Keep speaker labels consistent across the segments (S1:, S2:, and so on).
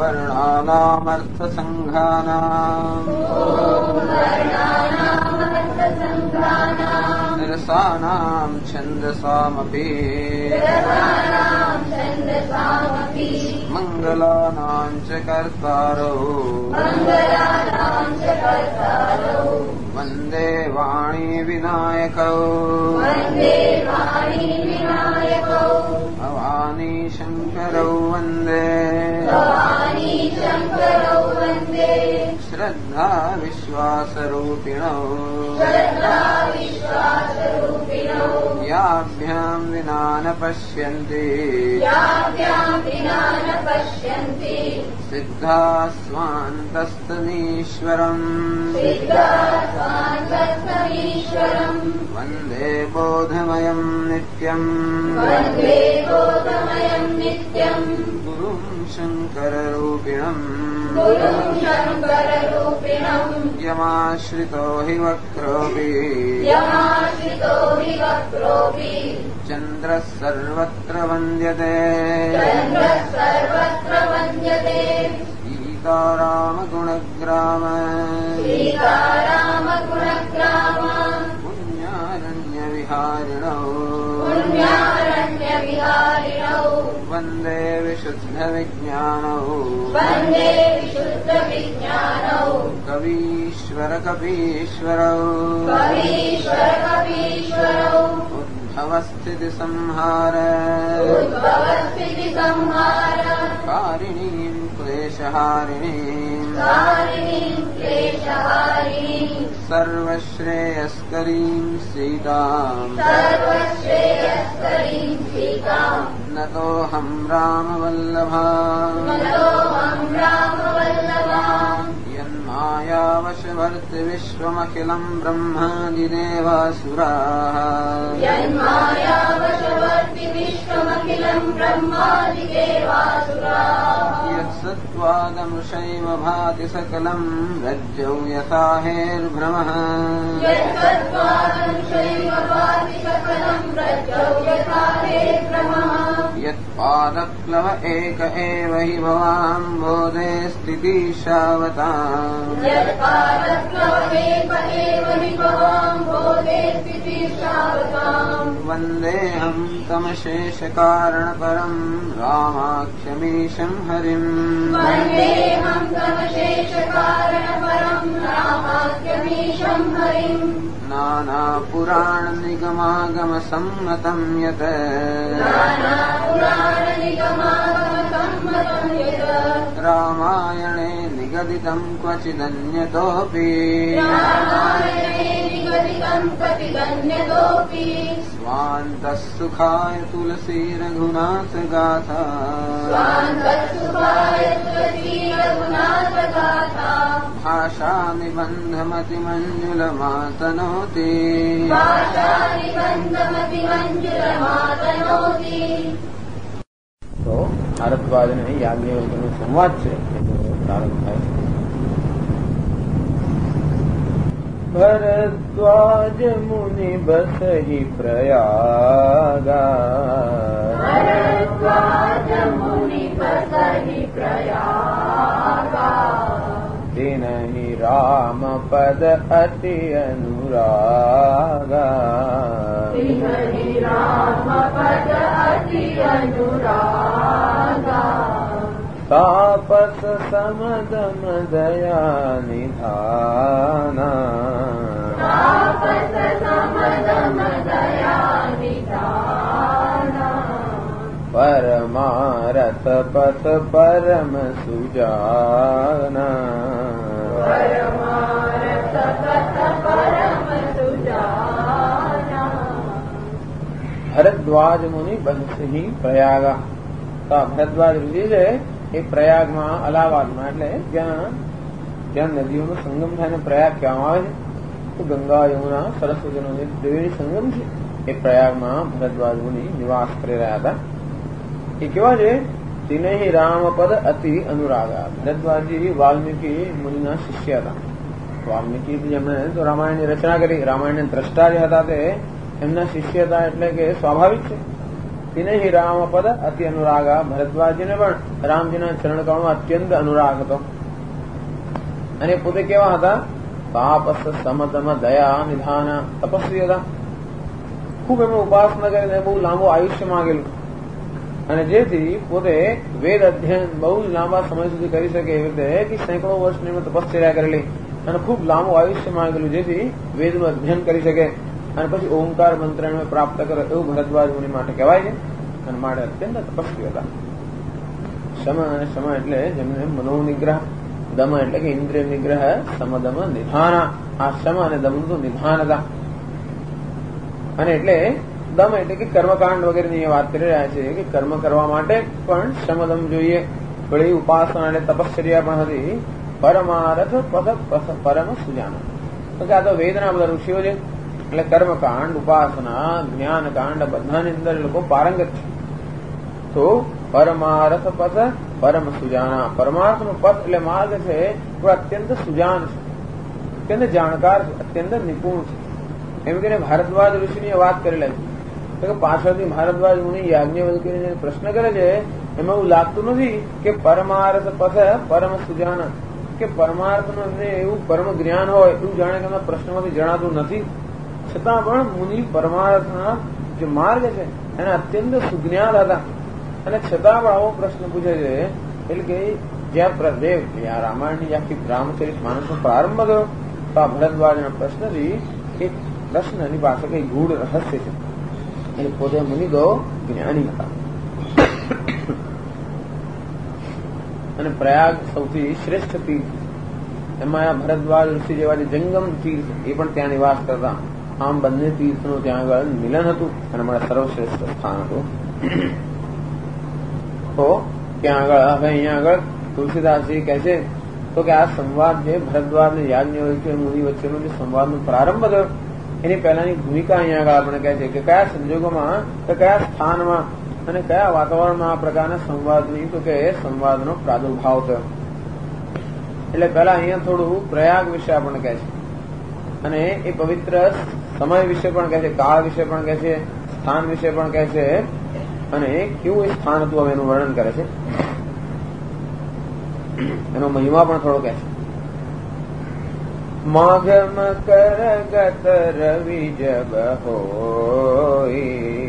S1: वर्णानामर्थसङ्घानाम् रसानाम् छन्दसामपि मङ्गलानाम् च कर्तारौ वन्दे वाणी विनायकौ भवानी शङ्करौ वन्दे श्रद्धा विश्वासरूपिणौ याभ्याम् विना न पश्यन्ति सिद्धा स्वान्तस्तमीश्वरम् वन्दे बोधमयम् नित्यम् गुरुम् शङ्कररूपिणम् यमाश्रितो हि वक्रोऽपि चन्द्रः सर्वत्र वन्द्यते सीतारामगुणग्राम पुण्यारण्यविहारिणौ वन्दे विशुद्धविज्ञानौ कवीश्वरकपीश्वरौ उद्भवस्थितिसंहार कारिणीम् क्लेशहारिणीम् सर्वश्रेयस्करीम् सीताम् नतोऽहम् रामवल्लभा यन्मायावशवर्ति विश्वमखिलम् ब्रह्मादिदेवासुराः यत्सत्त्वादमृषैव भाति सकलम् रज्जौ यथा हेर्भ्रमः यत्पादप्लव एक एव हि भवाम्भोधे स्थितिशावताम् वन्देऽहम् तमशेषकारणपरम् रामाख्यमीशम् हरिम् नानापुराणनिगमागमसम्मतम् यत् रामायणे निगदितम् क्वचिदन्यतोऽपि स्वान्तः सुखाय तुलसी रघुनाथ गाथा भाषा निबन्धमतिमञ्जुलमातनोति तो भारद्वाज ने याज्ञवल्क्यનો સંવાદ છે પ્રારંભ થાય છે. भरद्वाज मुनि बसहि प्रयागा तिनहि राम पद अति अनुरागा तापस समदम दया निधाना परमारथ पथ परम सुजाना ભરદ્વાજ મુનિ બનસી પ્રયાગા. તો ભરદ્વાજ ઋષિ છે એ પ્રયાગમાં અલાહાબાદમાં એટલે જ્યાં નદીઓનો સંગમ થાય ને પ્રયાગ કહેવામાં આવે છે. તો ગંગા યમુના સરસ્વતીનો જે ત્રિવેણી સંગમ છે એ પ્રયાગમાં ભરદ્વાજ મુનિ નિવાસ કરી રહ્યા હતા. એ કેવા છે? તિનેહિ રામપદ અતિ અનુરાગા. ભરદ્વાજી વાલ્મીકી મુનિના શિષ્ય હતા. વાલ્મીકી જેમણે તો રામાયણની રચના કરી, રામાયણના દ્રષ્ટા જે હતા તે એમના શિષ્ય હતા, એટલે કે સ્વાભાવિક છે તેને રામપદ અતિ અનુરાગ. ભરદ્વાજીને પણ રામજીના ચરણ કમળમાં અત્યંત અનુરાગ હતો. અને પોતે કેવા હતા? તાપસ સમતમ દયા નિધાન તપસ્વી હતા. ખૂબ એમણે ઉપાસના કરીને બહુ લાંબુ આયુષ્ય માંગેલું, અને જેથી પોતે વેદ અધ્યયન બહુ લાંબા સમય સુધી કરી શકે એવી રીતે કે સેંકડો વર્ષની એમણે તપશ્ચર્યા કરેલી અને ખૂબ લાંબુ આયુષ્ય માંગેલું, જેથી વેદનું અધ્યયન કરી શકે અને પછી ઓમકાર મંત્ર એમણે પ્રાપ્ત કરે એવું ભરદ્વાજ મુનિ માટે કહેવાય છે. અને માટે અત્યંત તપસ્વી હતા. શમ અને શમ એટલે જેમને મનોનિગ્રહ, દમ એટલે કે ઇન્દ્રિય નિગ્રહ, સમદમ નિધાન. આ શમ અને દમનું તો નિધાન હતા. અને એટલે દમ એટલે કે કર્મકાંડ વગેરેની વાત કરી રહ્યા છે કે કર્મ કરવા માટે પણ શમદમ જોઈએ. થોડી ઉપાસના અને તપશ્ચર્યા પણ હતી. પરમારથ પથ પરમ સુજાન. તો કે આ તો વેદના બધા ઋષિઓ છે, એટલે કર્મકાંડ, ઉપાસના, જ્ઞાનકાંડ બધાની અંદર લોકો પારંગત છે. તો પરમાર્થ પથ પરમ સુજાના. પરમાર્થનો પથ એટલે માર્ગ છે એ અત્યંત સુજાન છે, અત્યંત જાણકાર છે, અત્યંત નિપુણ છે. એમ કરીને ભારદ્વાજ ઋષિની વાત કરેલા છે કે પાછળથી ભારદ્વાજ મુનિ યાજ્ઞવલ્ક્યને પ્રશ્ન કરે છે, એમાં એવું લાગતું નથી કે પરમાર્થ પથ પરમ સુજાના, કે પરમાર્થનું એમને એવું પરમ જ્ઞાન હોય એવું જાણે કે એમના પ્રશ્નમાંથી જણાતું નથી. છતાં પણ મુનિ પરમાર્થના જે માર્ગ છે એના અત્યંત સુજ્ઞાન હતા, અને છતાં પણ આવો પ્રશ્ન પૂછે છે. એટલે કે જ્યાં રામાયણની આખી રામચરિત માનસનો પ્રારંભ કર્યો તો આ ભરદ્વાજના પ્રશ્નથી એક પ્રશ્નની પાસે કઈ ગૂઢ રહસ્ય છે. એટલે પોતે મુનિ તો જ્ઞાની હતા. અને પ્રયાગ સૌથી શ્રેષ્ઠ તીર્થ, એમાં આ ભરદ્વાજ ઋષિ જેવા જે જંગમ તીર્થ એ પણ ત્યાં નિવાસ કરતા. આમ બંને તીર્થનું ત્યાં આગળ મિલન હતું અને અમારા સર્વશ્રેષ્ઠ સ્થાન હતું. તો ત્યાં આગળ હવે અહીંયા આગળ તુલસીદાસજી કહે છે તો કે આ સંવાદ જે ભરદ્વાજ ને યાજ્ઞવલ્ક્ય મુનિ વચ્ચેનો જે સંવાદનો પ્રારંભ થયો એની પહેલાની ભૂમિકા અહીંયા આગળ આપણે કહે છે કે કયા સંજોગોમાં, કયા સ્થાનમાં અને કયા વાતાવરણમાં આ પ્રકારના સંવાદની, તો કે સંવાદનો પ્રાદુર્ભાવ થયો. એટલે પહેલા અહીંયા થોડું પ્રયાગ વિશે આપણને કહે છે, અને એ પવિત્ર સમય વિશે પણ કહે છે, કાળ વિશે પણ કહે છે, સ્થાન વિશે પણ કહે છે, અને કેવું એ સ્થાન હતું હવે એનું વર્ણન કરે છે. એનો મહિમા પણ થોડો કહે છે. માઘ મકર ગત રવિ જબ હોય,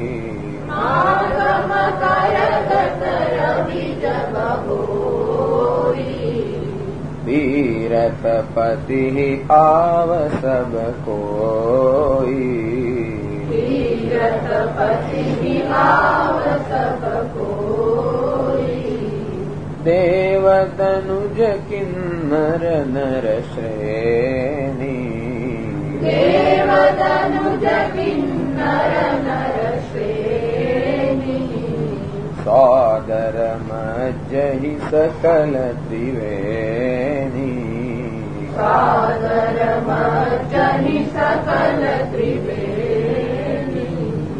S1: तीरथ पति आव सब कोई, तीरथ पति आव सब कोई, देव तनुज किन्नर नर श्रेणी, देव तनुज किन्नर नर श्रेणी, सोदर मज्जहि सकल त्रिवेणी, सोदर मज्जहि सकल त्रिवेणी.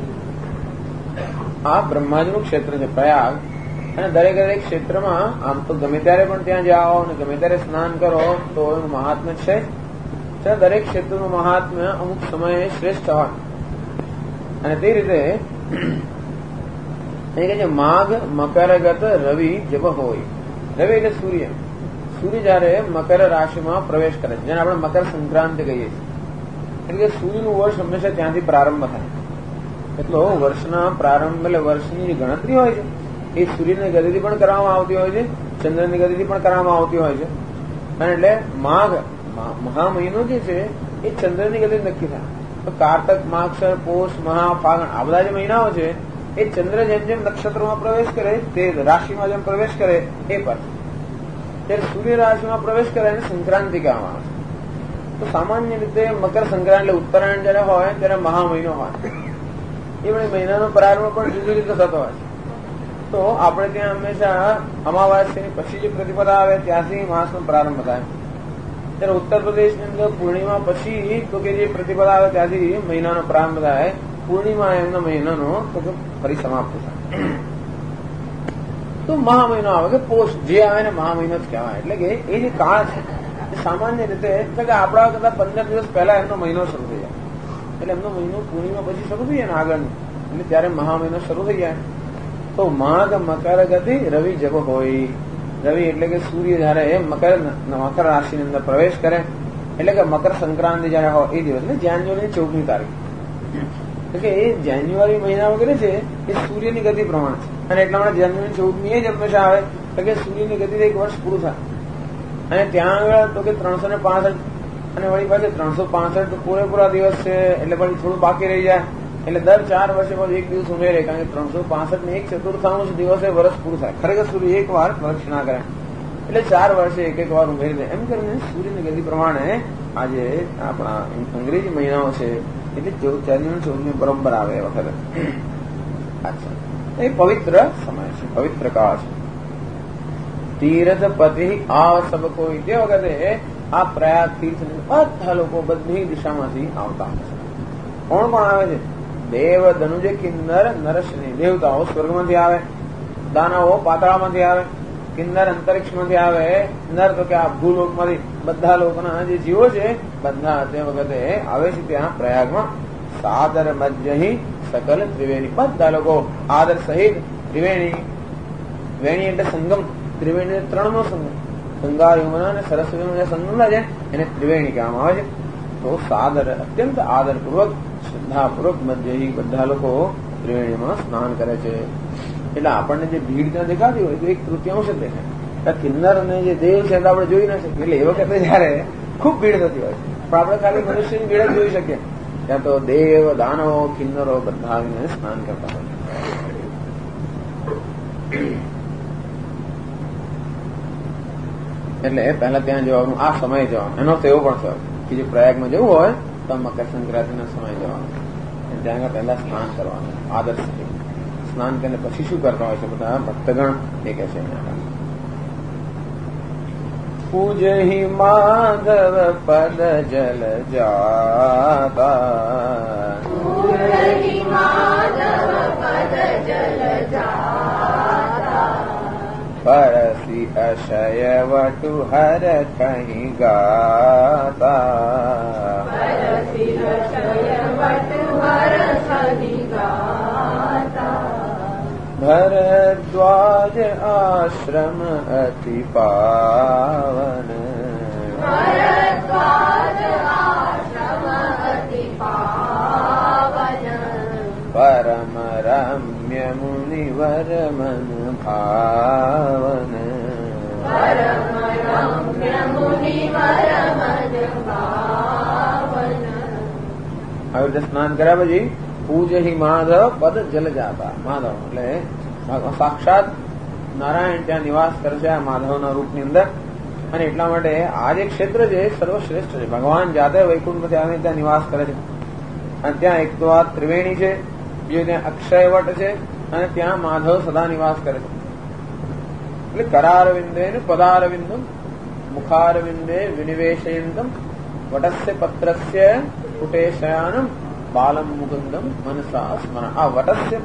S1: આ બ્રહ્માજીનું ક્ષેત્ર છે પ્રયાગ, અને દરેક દરેક ક્ષેત્રમાં આમ તો ગમે ત્યારે પણ ત્યાં જાઓ અને ગમે ત્યારે સ્નાન કરો તો એનું મહાત્મ્ય છે. દરેક ક્ષેત્રનું મહાત્મ્ય અમુક સમયે શ્રેષ્ઠ હોય, અને તે રીતે કહે છે માઘ મકરગત રવિ જબ હોય. રવિ એટલે સૂર્ય. સૂર્ય જયારે મકર રાશિમાં પ્રવેશ કરે છે, જેને આપણે મકર સંક્રાંતિ કહીએ છીએ. એટલે કે સૂર્યનું વર્ષ હંમેશા ત્યાંથી પ્રારંભ થાય. એટલો વર્ષના પ્રારંભ એટલે વર્ષની જે ગણતરી હોય છે એ સૂર્યની ગતિથી પણ કરવામાં આવતી હોય છે, ચંદ્રની ગતિથી પણ કરવામાં આવતી હોય છે. અને એટલે માઘ મહા મહિનો જે છે એ ચંદ્રની ગતિ નક્કી થાય. તો કાર્તક, માગશર, પોષ, મહા, ફાગણ આ બધા જે મહિનાઓ છે એ ચંદ્ર જેમ જેમ નક્ષત્રોમાં પ્રવેશ કરે, તે રાશિમાં જેમ પ્રવેશ કરે એ પર ત્યારે સૂર્ય રાશિમાં પ્રવેશ કરે એને સંક્રાંતિ કહેવામાં આવે છે. તો સામાન્ય રીતે મકર સંક્રાંતિ એટલે ઉત્તરાયણ જયારે હોય ત્યારે મહા મહિનો હોય. એ મહિનાનો પ્રારંભ પણ જુદી રીતે થતો હોય છે. તો આપણે ત્યાં હંમેશા અમાવાસ્યાની પછી જે પ્રતિપદા આવે ત્યાંથી માસનો પ્રારંભ થાય. ત્યારે ઉત્તર પ્રદેશની અંદર પૂર્ણિમા પછી તો કે જે પ્રતિપદા આવે ત્યાંથી મહિનાનો પ્રારંભ થાય. પૂર્ણિમા એમના મહિનાનો તો ફરી સમાપ્ત થાય. તો મહા મહિનો આવે કે પોષ જે આવે ને મહા મહિનો જ કહેવાય. એટલે કે એ જે કાળ છે એ સામાન્ય રીતે એટલે કે આપણા કરતા 15 દિવસ પહેલા એમનો મહિનો શરૂ થઈ જાય. એટલે એમનો મહિનો પૂર્ણિમા પછી શરૂ થઈ જાય ને આગળનો, એટલે ત્યારે મહા મહિનો શરૂ થઈ જાય. તો માઘ મકર ગતિ રવિ જબ હોય. રવિ એટલે કે સૂર્ય જયારે મકર રાશિની અંદર પ્રવેશ કરે એટલે કે મકર સંક્રાંતિ જયારે હોય એ દિવસ એટલે જાન્યુઆરી 14મી તારીખ. એટલે એ જાન્યુઆરી મહિનામાં કરે છે એ સૂર્યની ગતિ પ્રમાણે છે. અને એટલા માટે જાન્યુઆરી 14મી જ હંમેશા આવે એટલે કે સૂર્યની ગતિ એક વર્ષ પૂરું થાય. અને ત્યાં આગળ તો કે 365 અને વળી પાસે 365 તો પૂરેપૂરા દિવસ છે એટલે પછી થોડું બાકી રહી જાય એટલે દર 4 વર્ષે પછી એક દિવસ ઉમેરે કારણ કે 365 ને 1/4 દિવસે વર્ષ પૂરું થાય. ખરેખર સૂર્ય એક વાર પ્રદક્ષિણા કરે એટલે 4 વર્ષે એક વાર ઉમેરી દે. એમ કરીને સૂર્યની ગતિ પ્રમાણે આજે આપણા અંગ્રેજી મહિનાઓ છે એટલે જાન્યુઆરી 14મી બરોબર આવે એ વખતે. અચ્છા, એ પવિત્ર સમય છે, પવિત્ર કાળ છે. તીર્થ પતિ આ સબ કોઈ તે વખતે આ પ્રયાગ તીર્થ બધા લોકો બધી દિશામાંથી આવતા હોય છે. કોણ પણ આવે છે? દેવ, ધનુજ, કિન્નર, નરશ્રી. દેવતાઓ સ્વર્ગમાંથી આવે, દાનવો પાતાળમાંથી આવે, કિન્નર અંતરિક્ષમાંથી આવે, નર તો કે આ ભૂલોકમાંથી બધા લોકોના જે જીવો છે બધા તે વખતે આવે છે ત્યાં પ્રયાગમાં. સાદર મધ્યહી સકલ ત્રિવેણી. બધા લોકો આદર સહિત ત્રિવેણી, વેણી એટલે સંગમ, ત્રિવેણી 3નો સંગમ, ગંગા યમુના અને સરસ્વતીનો જે સંગમ છે એને ત્રિવેણી કહેવામાં આવે છે. તો સાદર અત્યંત આદરપૂર્વક શ્રદ્ધાપૂર્વક મધ્યહી બધા લોકો ત્રિવેણીમાં સ્નાન કરે છે. એટલે આપણને જે ભીડ ત્યાં દેખાતી હોય તો 1/3 જ દેખાય. કિન્નર અને જે દેવ છે આપણે જોઈ ના શકીએ. એટલે એ વખતે જયારે ખૂબ ભીડ થતી હોય પણ આપણે ખાલી મનુષ્યની ભીડ જ જોઈ શકીએ. ત્યાં તો દેવ, દાનવો, કિન્નરો બધા આવીને સ્નાન કરતા હોય. એટલે પહેલા ત્યાં જવાનું, આ સમય જવાનું. એનો તો એવો પણ થયો કે જે પ્રયાગમાં જવું હોય તો મકર સંક્રાંતિના સમય જવાનું. ત્યાં પહેલા સ્નાન કરવાનું આદર્શ સ્નાન કરીને પછી શું કરતા હોય છે બધા ભક્તગણ એ કહે છે. પૂજહિ માધવ પદ જલ જાતા, પરસી અશય વટુ હર કહી ગાતા, ભરદ્વાજ આશ્રમ અતિ પાવન, પરમ રમ્ય મુનિવર મન ભાવન, આવી રીતે સ્નાન કર્યા પછી પૂજહિ માધવ પદ જલ જાતા. માધવ એટલે સાક્ષાત નારાયણ ત્યાં નિવાસ કરે છે આ માધવના રૂપની અંદર. અને એટલા માટે આ જે ક્ષેત્ર છે સર્વશ્રેષ્ઠ છે. ભગવાન જાતે વૈકુંઠમાંથી આવીને ત્યાં નિવાસ કરે છે. અને ત્યાં એક તો આ ત્રિવેણી છે, બીજું ત્યાં અક્ષયવટ છે અને ત્યાં માધવ સદા નિવાસ કરે છે. એટલે કરારવિંદે પદારવિંદમ મુખારવિંદે વિનિવેશયંતમ વટસ્ય પત્રસ્ય પુટે શયાનમ બાલમ મુકુંદમ મનસા સ્મરણ. આ વટસ્ય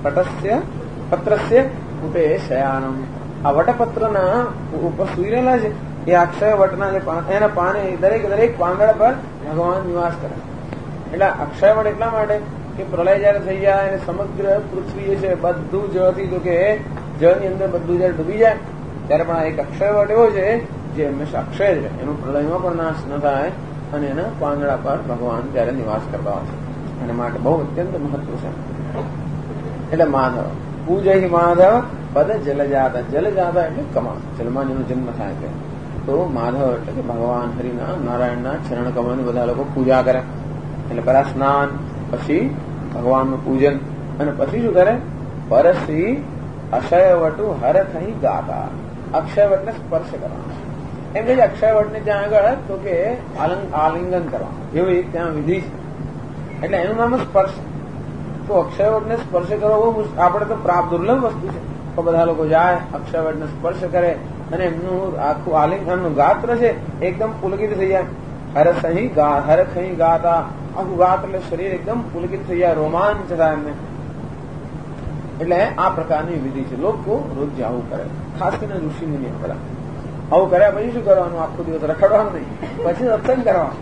S1: પત્રસ્ય પુટે શયાનમ, આ વટપત્રના ઉપર સુઈ રહેલા છે એ અક્ષય વટના જે એના પાને દરેક પાંદડા પર ભગવાન નિવાસ કરે. એટલે અક્ષય વટ એટલા માટે કે પ્રલય જયારે થઈ જાય અને સમગ્ર પૃથ્વી છે બધું જળથી, તો કે જળની અંદર બધું જયારે ડૂબી જાય ત્યારે પણ આ એક અક્ષય વટ એવો છે જે હંમેશા અક્ષય છે, એનું પ્રલયમાં પણ નાશ ન થાય અને એના પાંદડા પર ભગવાન ત્યારે નિવાસ કરતા હોય છે. એના માટે બહુ અત્યંત મહત્વ છે. એટલે માધવ પૂજહિ માધવ પદ જલજાતા. જલજાતા એટલે કમળ, જલમાં જેનો જન્મ થાય છે. તો માધવ એટલે કે ભગવાન હરિના નારાયણના ચરણ કમળની બધા લોકો પૂજા કરે. એટલે પહેલા સ્નાન, પછી ભગવાનનું પૂજન અને પછી શું કરે? પરસી અક્ષયવટુ હર થઈ ગાતા. અક્ષયવટને સ્પર્શ કરવાનો. એમ કે અક્ષયવટને ત્યાં આગળ તો કે આલિંગન કરવાનું એવી ત્યાં વિધિ છે. એટલે એનું નામ સ્પર્શ. તો અક્ષયવટને સ્પર્શ કરવો આપણે તો પ્રાપ્ત દુર્લભ વસ્તુ છે. તો બધા લોકો જાય, અક્ષયવટને સ્પર્શ કરે અને એમનું આખું આલિંગનનું ગાત્ર છે એકદમ પુલકિત થઈ જાય. હર ખઈ ગાતા. આખું ગાત્ર એટલે શરીર એકદમ પુલકિત થઈ જાય, રોમાંચ થાય એમને. એટલે આ પ્રકારની વિધિ છે. લોકો રોજ આવું કરે, ખાસ કરીને ઋષિ મુનિ બધા આવું કર્યા પછી શું કરવાનું? આખો દિવસ રખડવાનું નહીં, પછી સત્સંગ કરવાનું.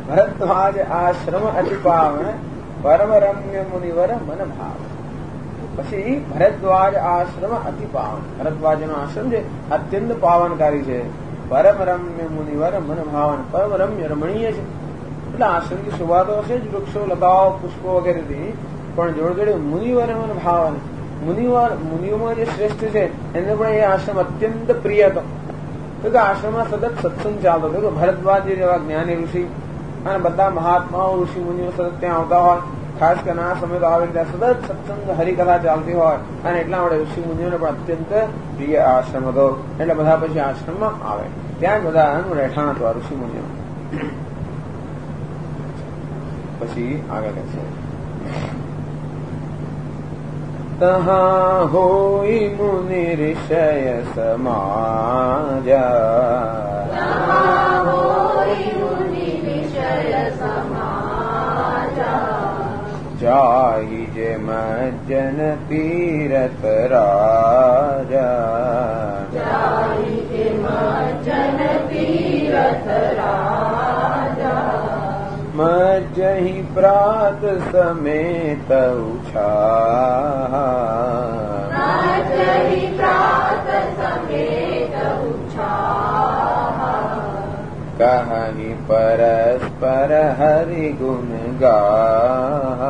S1: ભરદ્વાજ આશ્રમ અતિ પાવન પરમ રમ્ય મુનિવર મન ભાવ. પછી ભરદ્વાજ આશ્રમ અતિ પાવન. ભરદ્વાજનો આશ્રમ છે અત્યંત પાવનકારી છે. પરમ રમ્ય મુનિવર મન ભાવન, પરમ રમ્ય રમણીય છે. એટલે આશ્રમની શોભા તો હશે જ, વૃક્ષો લતાઓ પુષ્પો વગેરેથી, પણ જોડે જોડે મુનિવર મન ભાવન, મુનિઓમાં જે શ્રેષ્ઠ છે એને પણ એ આશ્રમ અત્યંત પ્રિય હતો. તો કે આશ્રમમાં સતત સત્સંગ ચાલતો હતો. ભરદ્વાજ જેવા જ્ઞાની ઋષિ અને બધા મહાત્માઓ ઋષિ મુનિઓ સતત ત્યાં આવતા હોય. ખાસ કરીને આ સમય તો આવે ત્યાં સતત સત્સંગ હરિકથા ચાલતી હોય, અને એટલા માટે ઋષિ મુનિઓને પણ અત્યંત પ્રિય આશ્રમ હતો. એટલે બધા પછી આશ્રમમાં આવે, ત્યાં જ બધા રહેઠાણ હતું આ ઋષિ મુનિઓ. પછી આગળ કહે છે, તહા હોય મુનિ ઋષય સમાજા, જાઈ જે મજ્જન તીરથ રાજા, મજ્જહિ પ્રાત સમેત ઉછા, કહી પરસ્પર હરિ ગુણ ગા,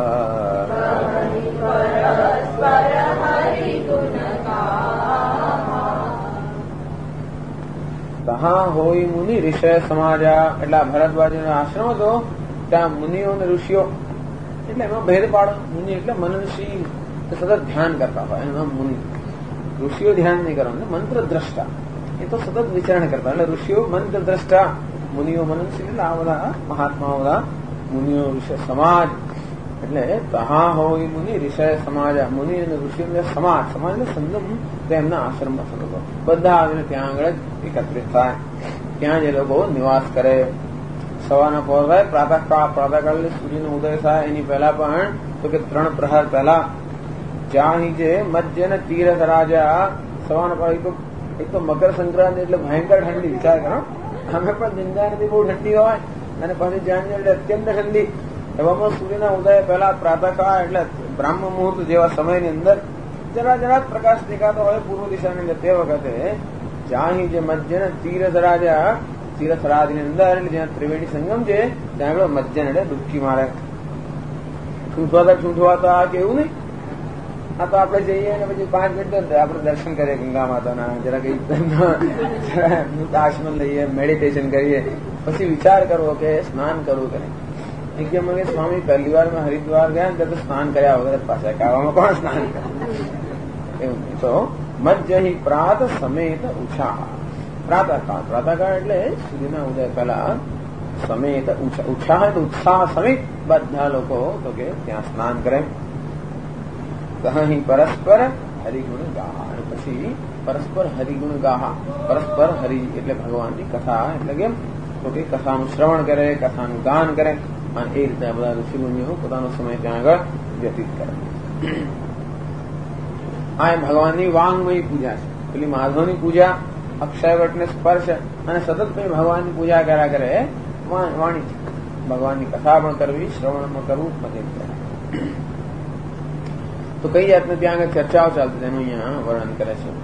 S1: તહા હોય મુનિ ઋષય સમાજા. એટલે આ ભરદ્વાજનો આશ્રમ હતો, ત્યાં મુનિઓ અને ઋષિઓ, એટલે એમાં ભેદ પાડો. મુનિ એટલે મનનશીલ, સતત ધ્યાન કરતા હોય એમાં મુનિ. ઋષિઓ ધ્યાન નહીં કરવાનું, મંત્ર દ્રષ્ટા, એ તો સતત વિચારણા કરતા. એટલે ઋષિઓ મંત્ર દ્રષ્ટા, મુનિઓ મનનશીલ. એટલે આ બધા મહાત્માઓ બધા મુનિઓ ઋષિ સમાજ. એટલે તહા હોય મુનિ ઋષય સમાજા, મુનિ અને ઋષિ સમાજ. સમાજનો સંગમ તો એમના આશ્રમમાં થતો હતો. બધા આવીને ત્યાં આગળ જ એકત્રિત થાય, ત્યાં જ એ લોકો નિવાસ કરે. સવારના પહોર થાય, પ્રાતઃકાળ સૂર્યનો ઉદય થાય એની પહેલા પણ, તો કે 3 પ્રહર પહેલા જ્યાં જે મજ્જન તીરથ રાજા. સવારના પહોર એક તો મકર સંક્રાંતિ એટલે ભયંકર ઠંડી. વિચાર કરો, અમે પણ જંજારથી બહુ ઠંડી હોય, અને પછી જ્યાં એટલે અત્યંત ઠંડી. એવામાં સૂર્યના ઉદય પહેલા પ્રાતઃકાળ એટલે બ્રાહ્મ મુહૂર્ત જેવા સમયની અંદર જરા પ્રકાશ દેખાતો હોય પૂર્વ દિશાની અંદર. તે વખતે જ્યાં જે મજ્જન તીરથ રાજા, તીરથરાજની અંદર એટલે જ્યાં ત્રિવેણી સંગમ છે ત્યાં આગળ મજ્જન એટલે ડૂબકી મારે. છૂંઠવા તો આ કેવું નહીં. આ તો આપણે જઈએ અને પછી 5 મિનિટ આપણે દર્શન કરીએ ગંગા માતાના, જરા કઈ આસમન લઈએ, મેડિટેશન કરીએ, પછી વિચાર કરવો કે સ્નાન કરવું કે નહીં. કે સ્વામી પહેલી વાર મેં હરિદ્વાર ગયા ને તો સ્નાન કર્યા વગર પાછા કાવામાં કોણ સ્નાન કરે એવું નહીં. તો મજ્જહિ પ્રાત સમેત ઉછા. પ્રાતઃકાળ એટલે સૂર્યના ઉદય પહેલા સમેત ઉત્સાહ ઉત્સાહ સમેત બધા લોકો તો કે ત્યાં સ્નાન કરે. કહી પરસ્પર હરિગુણ ગાહા. અને પછી પરસ્પર હરિગુણ ગાહા. પરસ્પર હરિ એટલે ભગવાનની કથા, એટલે કેમ તો કે કથાનું શ્રવણ કરે, કથાનું ગાન કરે, અને એ રીતે બધા ઋષિમુનિઓ પોતાનો સમય ત્યાં આગળ વ્યતીત કરે. આ ભગવાનની વાંગમય પૂજા છે. પેલી માધવની પૂજા અક્ષયવટને સ્પર્શ, અને સતત ભગવાનની પૂજા કર્યા કરે વાણી છે. ભગવાનની કથા પણ કરવી, શ્રવણ કરવું બધે. તો કઈ જાતને ત્યાં આગળ ચર્ચાઓ ચાલતી તેનું અહીંયા વર્ણન કરે છે.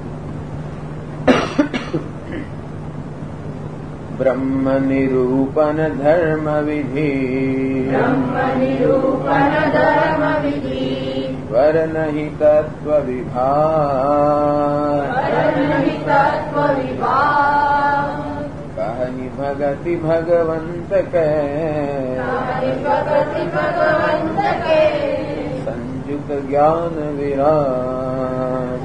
S1: બ્રહ્મ નિરૂપન ધર્મ વિધિ, વર્ણહિ તત્વ વિભાગ, કહી ભગતિ ભગવંત કે, સંયુક્ત જ્ઞાન વિરાજ.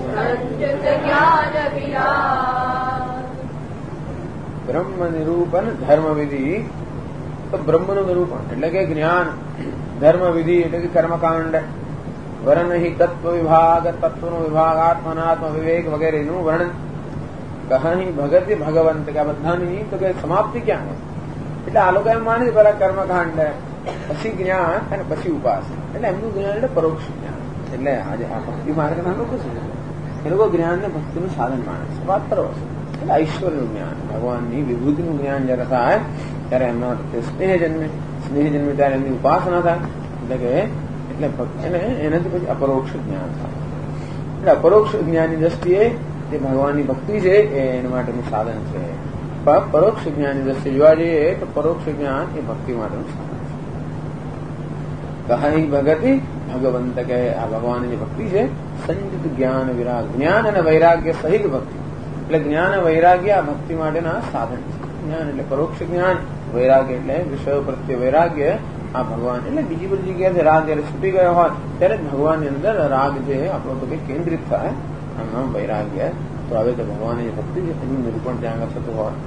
S1: બ્રહ્મ નિરૂપન ધર્મ વિધિ. તો બ્રહ્મનું નિરૂપણ એટલે કે જ્ઞાન, ધર્મ વિધિ એટલે કે કર્મકાંડ, વર્ણહિ તત્વ વિભાગ, તત્વનો વિભાગ, આત્મનાત્મ વિવેક વગેરેનું વર્ણન. કહી ભગતિ ભગવંત કે બધાની તો કે સમાપ્તિ ક્યાં છે? એટલે આ લોકો એમ માને છે પેલા કર્મકાંડ, પછી જ્ઞાન અને પછી ઉપાસના. એટલે એમનું જ્ઞાન એટલે પરોક્ષ જ્ઞાન. એટલે આજે આ ભક્તિ માર્ગના લોકો છે એ લોકો જ્ઞાનને ભક્તિનું સાધન માને છે. વાત કરો એટલે ઐશ્વર્યનું જ્ઞાન, ભગવાનની વિભૂતિનું જ્ઞાન જયારે થાય ત્યારે એમના સ્નેહ જન્મે ત્યારે એમની ઉપાસના થાય. એટલે કે એટલે એનાથી પછી અપરોક્ષ જ્ઞાન થાય. એટલે અપરોક્ષ જ્ઞાનની દ્રષ્ટિએ જે ભગવાનની ભક્તિ છે એ એના માટેનું સાધન છે. પણ પરોક્ષ જ્ઞાનની દ્રષ્ટિએ જોવા જઈએ તો પરોક્ષ જ્ઞાન એ ભક્તિ માટેનું સાધન છે. કહી ભગતિ ભગવંત કે આ ભગવાનની જે ભક્તિ છે સંજિત જ્ઞાન વિરાગ, જ્ઞાન અને વૈરાગ્ય સહિત ભક્તિ. એટલે જ્ઞાન અને વૈરાગ્ય આ ભક્તિ માટેના સાધન છે. જ્ઞાન એટલે પરોક્ષ જ્ઞાન, વૈરાગ્ય એટલે વિષયો પ્રત્યે વૈરાગ્ય. આ ભગવાન એટલે બીજી બધી જગ્યાએ રાગ જયારે છૂટી ગયો હોય ત્યારે ભગવાનની અંદર રાગ જે આપણો તો કેન્દ્રિત થાય, આમ વૈરાગ્ય. તો હવે તો ભગવાનની જે ભક્તિ છે એનું નિરૂપણ ત્યાં આગળ થતું હોય.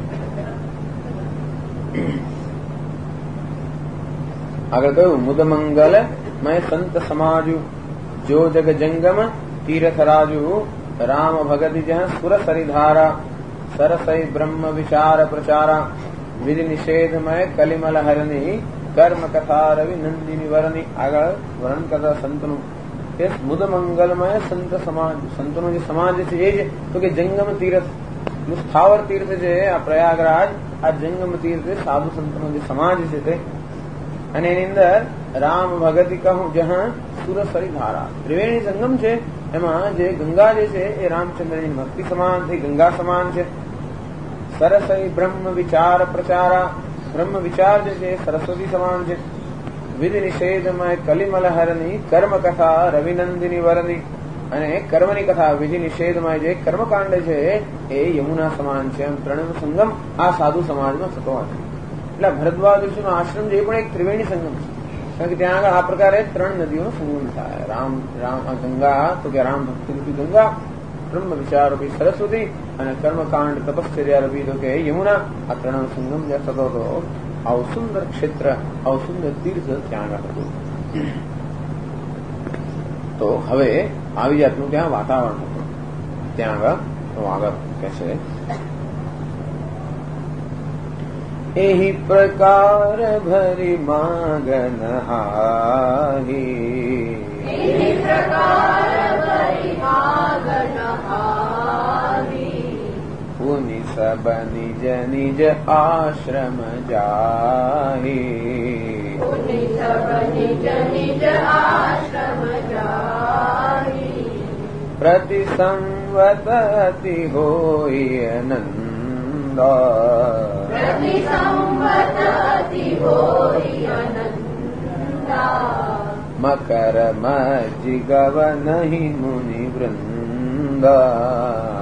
S1: આગળ કહ્યું મુદમંગલ મય સંત સમાજુ જો જગ જંગમ તીર્થ રાજુ રામ ભગતિ જહ સુર સરિધારા સરસઈ બ્રહ્મ વિચાર પ્રચારા વિધિ નિષેધમય કલિમલ હરની કર્મ કથા રવિ નંદિની વરની. આગળ વર્ણન કરતા સંતનું કે મુદમંગલમય સંત સમાજ, સંતોનો જે સમાજ છે એ જ તો કે જંગમ તીર્થ, સ્થાવર તીર્થ છે આ પ્રયાગરાજ. આ જંગમ તીર્થ સાધુ સંતનો જે સમાજ છે તે, અને એની અંદર રામ ભગતિ કહું જહાં સુર સરિધારા, ત્રિવેણી સંગમ છે. એમાં જે ગંગા જે છે એ રામચંદ્રની ભક્તિ સમાન છે, ગંગા સમાન છે. સરસઈ બ્રહ્મ વિચાર પ્રચારા, બ્રહ્મ વિચાર જે છે સરસ્વતી સમાન છે. વિધિ નિષેધમય કલિમલ હરની કર્મ કથા રવિનંદિની વરની, અને કર્મની કથા વિધિ નિષેધમય જે કર્મકાંડ છે એ યમુના સમાન છે. એમ ત્રણનો સંગમ આ સાધુ સમાજમાં થતો હોય. એટલે ભરદ્વાજ ઋષિનો આશ્રમ જે પણ એક ત્રિવેણી સંગમ છે, કારણ કે ત્યાં આગળ આ પ્રકારે 3 નદીઓનો સંગમ થાય. ગંગા તો કે રામ ભક્તિ રૂપી ગંગા, બ્રહ્મ વિચાર રૂપી સરસ્વતી, અને કર્મકાંડ તપશ્ચર્યા રૂપી તો કે યમુના. આ 3નો સંગમ જ્યાં થતો હતો, આવું સુંદર ક્ષેત્ર, આવું સુંદર તીર્થ ત્યાં આગળ હતું. તો હવે આવી જાતનું ત્યાં વાતાવરણ હતું ત્યાં આગળ. તો આગળ કે છે એહી પ્રકાર ભરી માંગન હાહી, પુનિ સબ નિજ નિજ આશ્રમ જાહી, પ્રતિ સંવત અતિ હોય નંદા, મકર મજ્જિગવ નહીં મુનિ વૃંદા,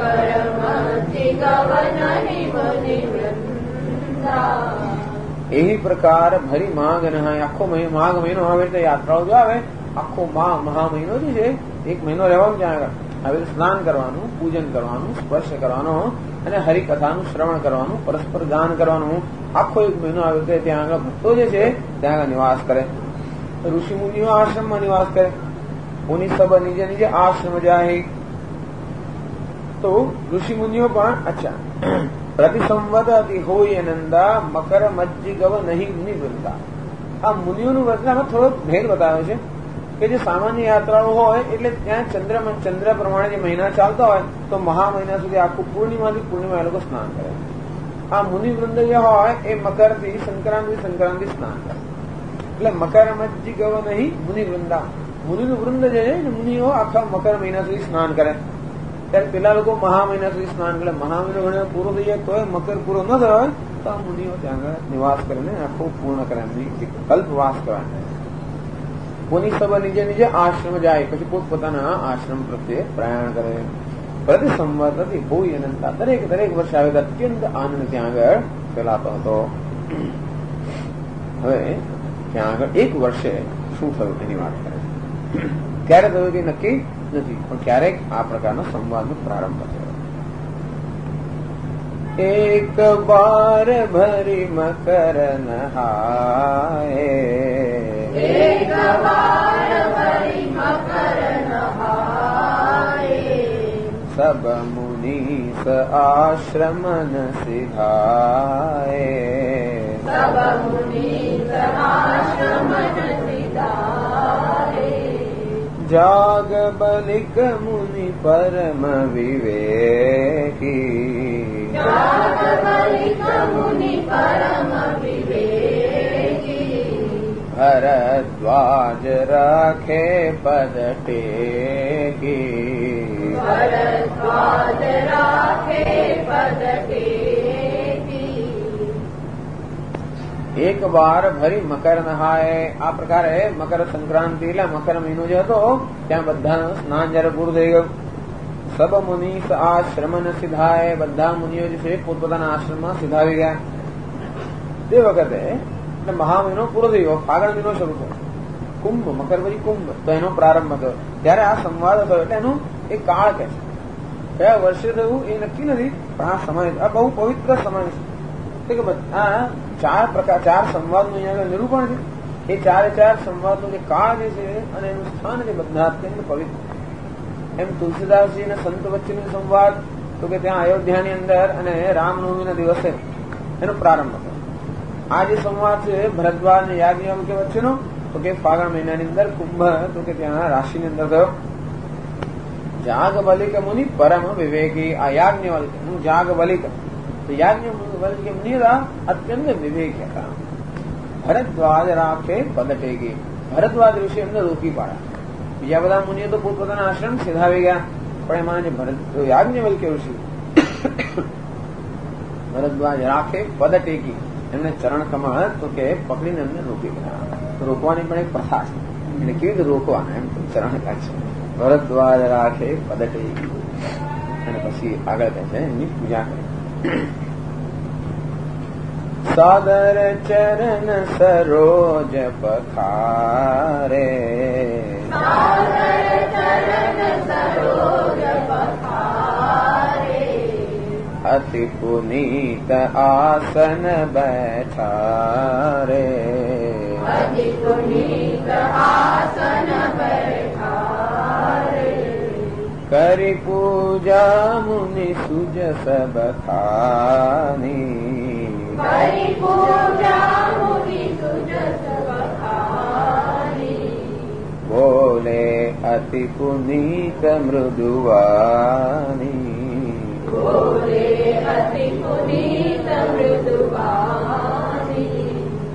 S1: એવી પ્રકાર ભરી માઘ નહાય. આખો માઘ મહિનો આવે એટલે યાત્રાઓ જો આવે, આખો મહા મહિનો જે છે 1 મહિનો રહેવાનું ત્યાં આગળ. હવે સ્નાન કરવાનું, પૂજન કરવાનું, સ્પર્શ કરવાનો, અને હરિકથાનું શ્રવણ કરવાનું, પરસ્પર ગાન કરવાનું. આખો 1 મહિનો આવે તો ત્યાં આગળ ભક્તો જે છે ત્યાં આગળ નિવાસ કરે. ઋષિ મુનિઓ આશ્રમમાં નિવાસ કરે. મુનિ સબ નિજે નિજે આશ્રમ જાય. તો ઋષિ મુનિઓ પણ અચ્છા પ્રતિ સંવત અતિ હોય નંદા, મકર મજ્જી ગવ નહીં મુનિ વૃંદા. આ મુનિઓનું વર્તનમાં થોડો ભેદ બતાવ્યો છે કે જે સામાન્ય યાત્રાઓ હોય એટલે ત્યાં ચંદ્ર પ્રમાણે જે મહિના ચાલતા હોય તો મહા મહિના સુધી આખું પૂર્ણિમાથી પૂર્ણિમા એ લોકો સ્નાન કરે. આ મુનિ વૃંદ જે હોય એ મકરથી સંક્રાંતિ સ્નાન કરે. એટલે મકર મજ્જી ગવ નહીં મુનિ વૃંદા. મુનિનું વૃંદ જે છે મુનિઓ આખા મકર મહિના સુધી સ્નાન કરે. ત્યારે પેલા લોકો મહા મહિના સુધી સ્નાન કરે. મહા મહિનો ઘણી પૂરો થઈ જાય તો મકર પૂરો ન થયો હોય તો આ મુનિઓ ત્યાં આગળ નિવાસ કરીને આખું પૂર્ણ કરે, કલ્પવાસ કરે. મુનિ સબ નીચે નીચે આશ્રમ જાય, પછી પોતપોતાના આશ્રમ પ્રત્યે પ્રયાણ કરે. પ્રતિ સંવતથી ભૂય અનંતા, દરેક વર્ષે આવે અત્યંત આનંદ ત્યાં આગળ ફેલાતો હતો. હવે ત્યાં આગળ 1 વર્ષે શું થયું એની વાત કરે. ક્યારે થયું કે નક્કી નથી, પણ ક્યારેક આ પ્રકારનો સંવાદનો પ્રારંભ થયો. એક બાર ભરી મકર નહાય, એક બાર ભરી મકર નહાય, સબ મુનીસ આશ્રમન સિધાય, સબ મુનીસ આશ્રમન સિધાય, જાગ બલિક મુનિ પરમ વિવેકી, જાગ બલિક મુનિ પરમ વિવેકી, હર ભરદ્વાજ રાખે પદ ટેકી,
S2: ભરદ્વાજ રાખે પદ ટેકી.
S1: એક વાર ભરી મકર નહાય. આ પ્રકારે મકર સંક્રાંતિ એટલે મકર મહિનો જે હતો ત્યાં બધા સ્નાન જયારે પૂરું થઈ ગયું. સબ મુનિ આશ્રમન સિદ્ધાય. બધા મુનિઓ જે છે પોતપોતાના આશ્રમમાં સિદ્ધાવી ગયા. તે વખતે એટલે મહામહિનો પૂરો થઈ ગયો, ફાગણ મહિનો શરૂ થયો. કુંભ, મકર પછી કુંભ, તો એનો પ્રારંભ થયો. ત્યારે આ સંવાદ થયો એટલે એનું એક કાળ કે છે. કયા વર્ષે થયું એ નક્કી નથી, પણ આ સમય આ બહુ પવિત્ર સમય છે કે આ ચાર સંવાદનું અહીંયા નિરૂપણ છે. એ ચારે ચાર સંવાદનો જે કાળ જે છે અને એનું સ્થાન છે બધા અત્યંત પવિત્ર. એમ તુલસીદાસજી અને સંત વચ્ચેનો સંવાદ તો કે ત્યાં અયોધ્યાની અંદર અને રામનવમીના દિવસે એનો પ્રારંભ થયો. આ જે સંવાદ છે ભરદ્વાજ અને યાજ્ઞવલ્ક્ય વચ્ચેનો તો કે ફાગણ મહિનાની અંદર કુંભ તો કે ત્યાં રાશિની અંદર થયો. જાગબલિક મુનિ પરમ વિવેકી. આ યાજ્ઞવલ્ક્ય હું જાગબલિક, તો યાજ્ઞવલ્ક્ય મુનિ હતા અત્યંત વિવેકી હતા. ભરદ્વાજ રાખે પદ ટેકી. ભરદ્વાજ ઋષિ એમને રોકી પાડ્યા. બીજા બધા મુનિઓ તો પોતપોતાના આશ્રમ સિધાવી ગયા, પણ એમાં જે યાજ્ઞવલ્ક્ય ઋષિ ભરદ્વાજ રાખે પદ ટેકી, એમને ચરણ કમળ તો કે પકડીને એમને રોકી ગયા. રોકવાની પણ એક પ્રથા છે, એટલે કેવી રીતે રોકવાના એમ ચરણ છે. ભરદ્વાજ રાખે પદ ટેકી અને પછી આગળ કહે છે એમની પૂજા કરી. સાદર ચરણ સરોજ પખારે,
S2: સાદર ચરણ સરોજ પખારે.
S1: અતિ પુનીત આસન બેઠારે,
S2: અતિ પુનીત આસન બેઠારે.
S1: કરી પૂજા મુનિ સુજસ બખાની,
S2: કરી પૂજા મુનિ સુજસ બખાની.
S1: બોલે અતિ પુનીત મૃદુવાની,
S2: બોલે અતિ પુનીત મૃદુવાની.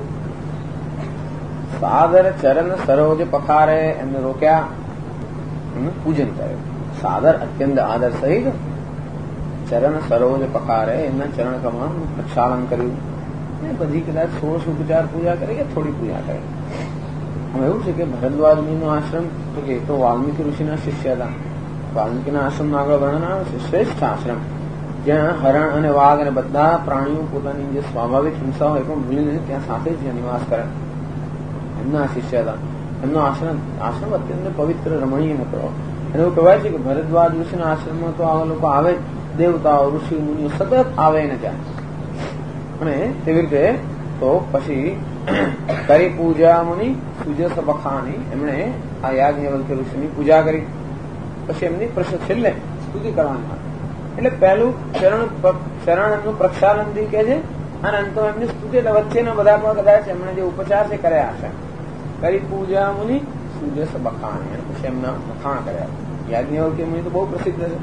S1: સાદર ચરણ સરોજ પખારે, એમને રોક્યા, એમનું પૂજન કર્યું. સાદર અત્યંત આદર સહિત ચરણ સરોજ પખારે, એમના ચરણ કમળનું પ્રક્ષાલન કર્યું. બધી કદાચ 16 ઉપચાર પૂજા કરી કે થોડી પૂજા કરી. હવે એવું છે કે ભરદ્વાજ મુનિનો આશ્રમ તો કે તો વાલ્મીકી ઋષિના શિષ્ય હતા. વાલ્મીકીના આશ્રમનું આગળ વર્ણન આવે છે. શ્રેષ્ઠ આશ્રમ, જ્યાં હરણ અને વાઘ અને બધા પ્રાણીઓ પોતાની જે સ્વાભાવિક હિંસા હોય પણ ભૂલીને ત્યાં સાથે જ નિવાસ કરે. એમના શિષ્ય હતા. એમનો આશ્રમ અત્યંત પવિત્ર રમણીય હતો. એવું કહેવાય છે કે ભરદ્વાજ ઋષિના આશ્રમમાં તો આવા લોકો આવે, દેવતાઓ ઋષિ મુનિઓ સતત આવે ને ત્યાં. અને તેવી રીતે તો પછી કરી પૂજા મુનિ સુજસ બખાની, એમણે આ યાજ્ઞવલ્ક્ય ઋષિની પૂજા કરી. પછી એમની છેલ્લે સ્તુતિ કરવાની. એટલે પહેલું ચરણ એમનું પ્રક્ષાલનથી કે છે અને અંતો એમની સ્તુતિ, એટલે વચ્ચેના બધા પણ કદાચ એમણે જે ઉપચાર છે કર્યા હશે. કરી પૂજા મુનિ સુજસ બખાની, પછી એમના વખાણ કર્યા. યાજ્ઞવલ્ક્ય મુનિ તો બહુ પ્રસિદ્ધ છે.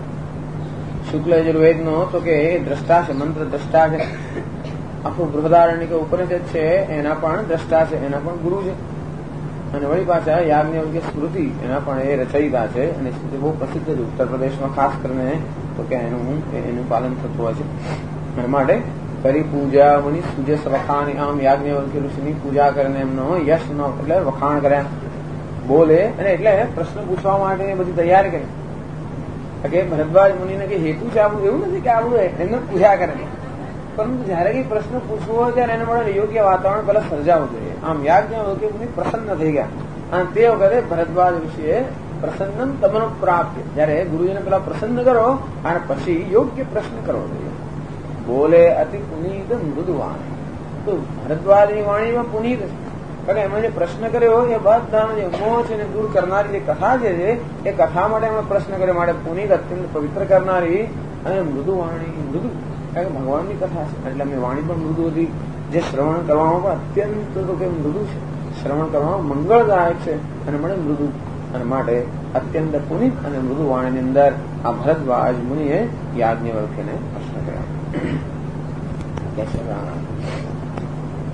S1: શુક્લ યજુર્વેદનો તો કે દ્રષ્ટા છે, મંત્ર દ્રષ્ટા છે. આખું બૃહદારણ્યક ઉપનિષદ છે એના પણ દ્રષ્ટા છે, એના પણ ગુરુ છે. અને વળી પાછા યાજ્ઞવલ્ક્ય સ્મૃતિ એના પણ એ રચયિતા છે અને બહુ પ્રસિદ્ધ છે ઉત્તર પ્રદેશમાં ખાસ કરીને, તો કે એનું પાલન થતું હોય છે. એના માટે કરી પૂજા મુનિ સુજસ વખાણી, આમ યાજ્ઞવલ્ક્ય ઋષિની પૂજા કરીને એમનો યશનો એટલે વખાણ કર્યા. બોલે અને એટલે પ્રશ્ન પૂછવા માટે બધી તૈયારી કરી. કે ભરદ્વાજ મુનિને કે હેતુ છે આવું, એવું નથી કે આવું એમને પૂજા કરે, પરંતુ જયારે કઈ પ્રશ્ન પૂછવો હોય ત્યારે એને મળે યોગ્ય વાતાવરણ પેલા સર્જાવવું જોઈએ. આમ યાજ્ઞવલ્ક્ય મુનિ પ્રસન્ન થઈ ગયા અને તે વખતે ભરદ્વાજ ઋષિએ પ્રસન્ન તમનો પ્રાપ્ય, જયારે ગુરુજીને પેલા પ્રસન્ન કરો અને પછી યોગ્ય પ્રશ્ન કરવો જોઈએ. બોલે અતિ પુનીત મૃદુવાણી, તો ભરદ્વાજની વાણીમાં પુનીત છે. કારણ એમાં જે પ્રશ્ન કર્યો એ બધા જે મોહ છે એને દૂર કરનારી જે કથા છે એ કથા માટે એમણે પ્રશ્ન કર્યો. માટે પુનીત અત્યંત પવિત્ર કરનારી અને મૃદુવાણી, મૃદુ કારણ કે ભગવાનની કથા છે એટલે એમની વાણી પણ મૃદુ હતી. જે શ્રવણ કરવામાં પણ અત્યંત તો કે મૃદુ છે, શ્રવણ કરવામાં મંગળદાયક છે અને મળે મૃદુ. અને માટે અત્યંત પુનિત અને મૃદુ વાણીની અંદર આ ભરદ્વાજ મુનિએ યાજ્ઞવલ્ક્યને પ્રશ્ન કર્યા.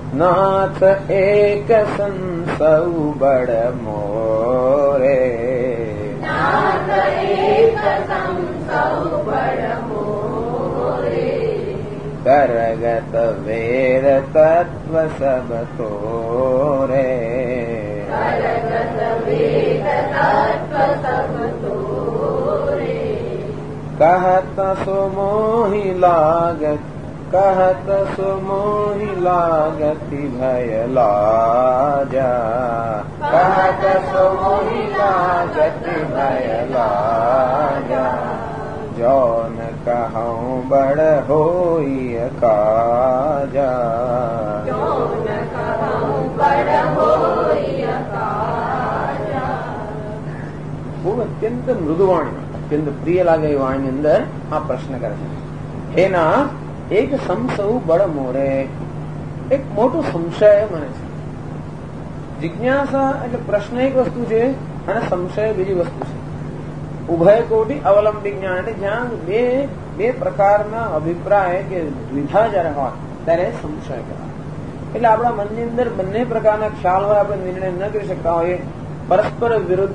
S1: नाथ एक संसौ बड़ मोरे
S2: नाथ एक संसौ बड़ मोरे
S1: करगत वेद तत्व सब तोरे
S2: करगत वेद तत्व सब तोरे
S1: कहत सुमोहि लागत कहत सुमोहि लागति भय लाजा कहत सुमोहि लागति भय लाजा जौन कहूँ बड़ होई काजा
S2: जौन कहूँ बड़ होई काजा
S1: ખૂબ અત્યંત મૃદુ વાણી અત્યંત પ્રિય લાગે એ વાણી અંદર આ પ્રશ્ન કરે છે હે નાથ એક સમસૌ બળ મોરે એક મોટો સંશય મને છે જિજ્ઞાસા એટલે પ્રશ્ન એક વસ્તુ છે અને સંશય બીજી વસ્તુ છે ઉભય કોટી અવલંબી જ્ઞાન એટલે જ્યાં બે પ્રકારના અભિપ્રાય કે દ્વિધા જયારે હોય ત્યારે સંશય કહેવાય એટલે આપણા મનની અંદર બંને પ્રકારના ખ્યાલ હોય આપણે નિર્ણય ન કરી શકતા હોઈએ પરસ્પર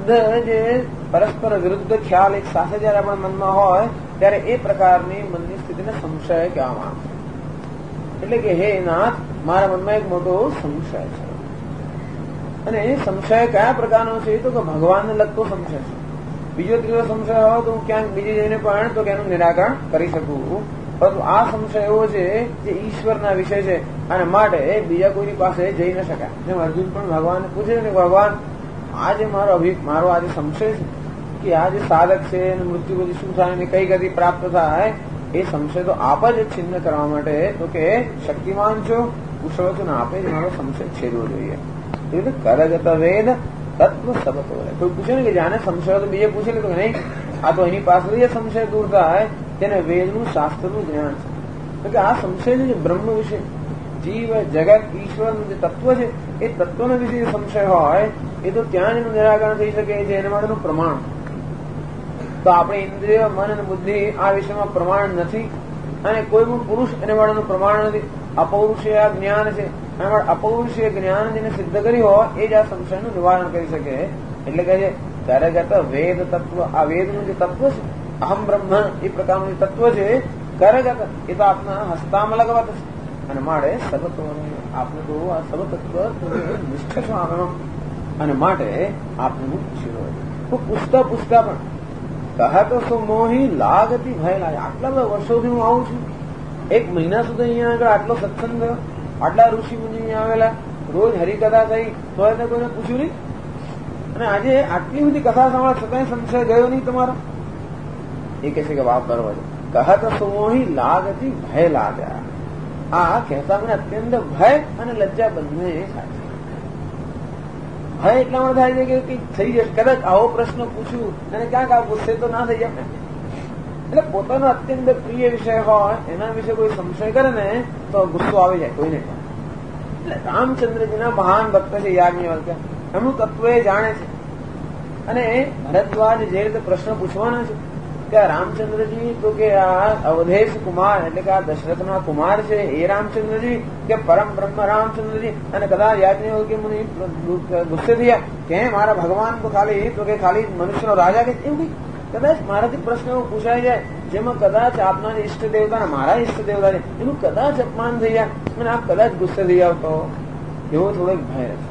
S1: વિરુદ્ધ ખ્યાલ એક સાથે જયારે આપણા મનમાં હોય ત્યારે એ પ્રકારની મનની સ્થિતિને સંશય કહેવામાં આવે એટલે કે હે નાથ મારા મનમાં એક મોટો સંશય છે અને એ સંશય કયા પ્રકારનો છે તો કે ભગવાનને લગતો સંશય છે બીજો ત્રીજો સંશય હોય તો હું ક્યાંક બીજે જઈને પણ તો એનું નિરાકરણ કરી શકું પરંતુ આ સંશય એવો છે જે ઈશ્વરના વિષય છે અને માટે બીજા કોઈની પાસે જઈ ન શકાય જેમ અર્જુન પણ ભગવાનને પૂછે ને ભગવાન આ જે મારો આ જે સંશય છે કે આ જે સાધક છે અને મૃત્યુ પછી શું થાય અને કઈ ગતિ પ્રાપ્ત થાય એ સંશય તો આપ જ છિન્ન કરવા માટે તો કે શક્તિમાન છો કુશળ છો ને આપે જ મારો સંશય છેદવો જોઈએ એ રીતે કરગત વેદ તત્વ સબતો કોઈ પૂછે ને કે જાણે સંશય તો બીજે પૂછે તો નહીં આ તો એની પાસેથી સંશય દૂર થાય તેને વેદનું શાસ્ત્રનું જ્ઞાન છે કે આ સંશય જે બ્રહ્મ વિશે જીવ જગત ઈશ્વરનું જે તત્વ છે એ તત્વના વિશે જે સંશય હોય એ તો ત્યાં એનું નિરાકરણ થઈ શકે છે એના માટેનું પ્રમાણ તો આપણે ઇન્દ્રિય મન અને બુદ્ધિ આ વિષયમાં પ્રમાણ નથી અને કોઈ પણ પુરુષ એને માટેનું પ્રમાણ નથી અપૌરુષીય જ્ઞાન છે અપૌરુષીય જ્ઞાન જેને સિદ્ધ કરી હોય એ જ આ સંશયનું નિવારણ કરી શકે એટલે કે કરગત વેદ તત્વ આ વેદનું જે તત્વ છે અહમ બ્રહ્મ એ પ્રકારનું જે તત્વ છે કરગત એ તો આપના હસ્તામાં લગવત છે અને માટે સબતો આપને તો આ સબ તત્વ નિષ્ઠ છો આનો અને માટે આપને હું પૂછ્યું પૂછતા પણ કહા તો શું મોહી લાગતી ભય લાગે આટલા બધા વર્ષોથી હું આવું છું એક મહિના સુધી અહીંયા આગળ આટલો સત્સંગ થયો આટલા ઋષિ મુનિ અહીંયા આવેલા રોજ હરિકથા થઈ તો એને કોઈને પૂછ્યું નહીં અને આજે આટલી બધી કથા સાંભળે છતાંય સંશય ગયો નહીં તમારો એ કહે છે કે વાપ બરોબર કહા તો શું મોહી લાગતી ભય લાગ્યા આ કહેતા મને અત્યંત ભય અને લજ્જા બંને થાય છે ભય એટલા માટે થાય છે કે કંઈક થઈ જશે કદાચ આવો પ્રશ્ન પૂછ્યું અને ક્યાંક આ ગુસ્સે તો ના થઈ જાય એટલે પોતાનો અત્યંત પ્રિય વિષય હોય એના વિશે કોઈ સંશય કરે ને તો ગુસ્સો આવી જાય કોઈને એટલે રામચંદ્રજીના મહાન ભક્ત છે યાજ્ઞવલ્ક્ય એમનું તત્વ એ જાણે છે અને ભરદ્વાજ જે રીતે પ્રશ્ન પૂછવાના છે કે રામચંદ્રજી તો કે આ અવધેશ કુમાર એટલે કે આ દશરથના કુમાર છે એ રામચંદ્રજી કે પરમ બ્રહ્મ રામચંદ્રજી અને કદાચ યાજ્ઞવલ્ક્ય મુનિ ગુસ્સે થયા કે મારા ભગવાન તો ખાલી મનુષ્યનો રાજા કે એવું કઈ કદાચ મારાથી પ્રશ્ન એવો પૂછાઈ જાય જેમાં કદાચ આપના ઈષ્ટ દેવતા મારા ઈષ્ટ દેવતા છે એનું કદાચ અપમાન થઈ જાય અને આપ કદાચ ગુસ્સે થઈ જાવ તો એવો થોડોક ભય છે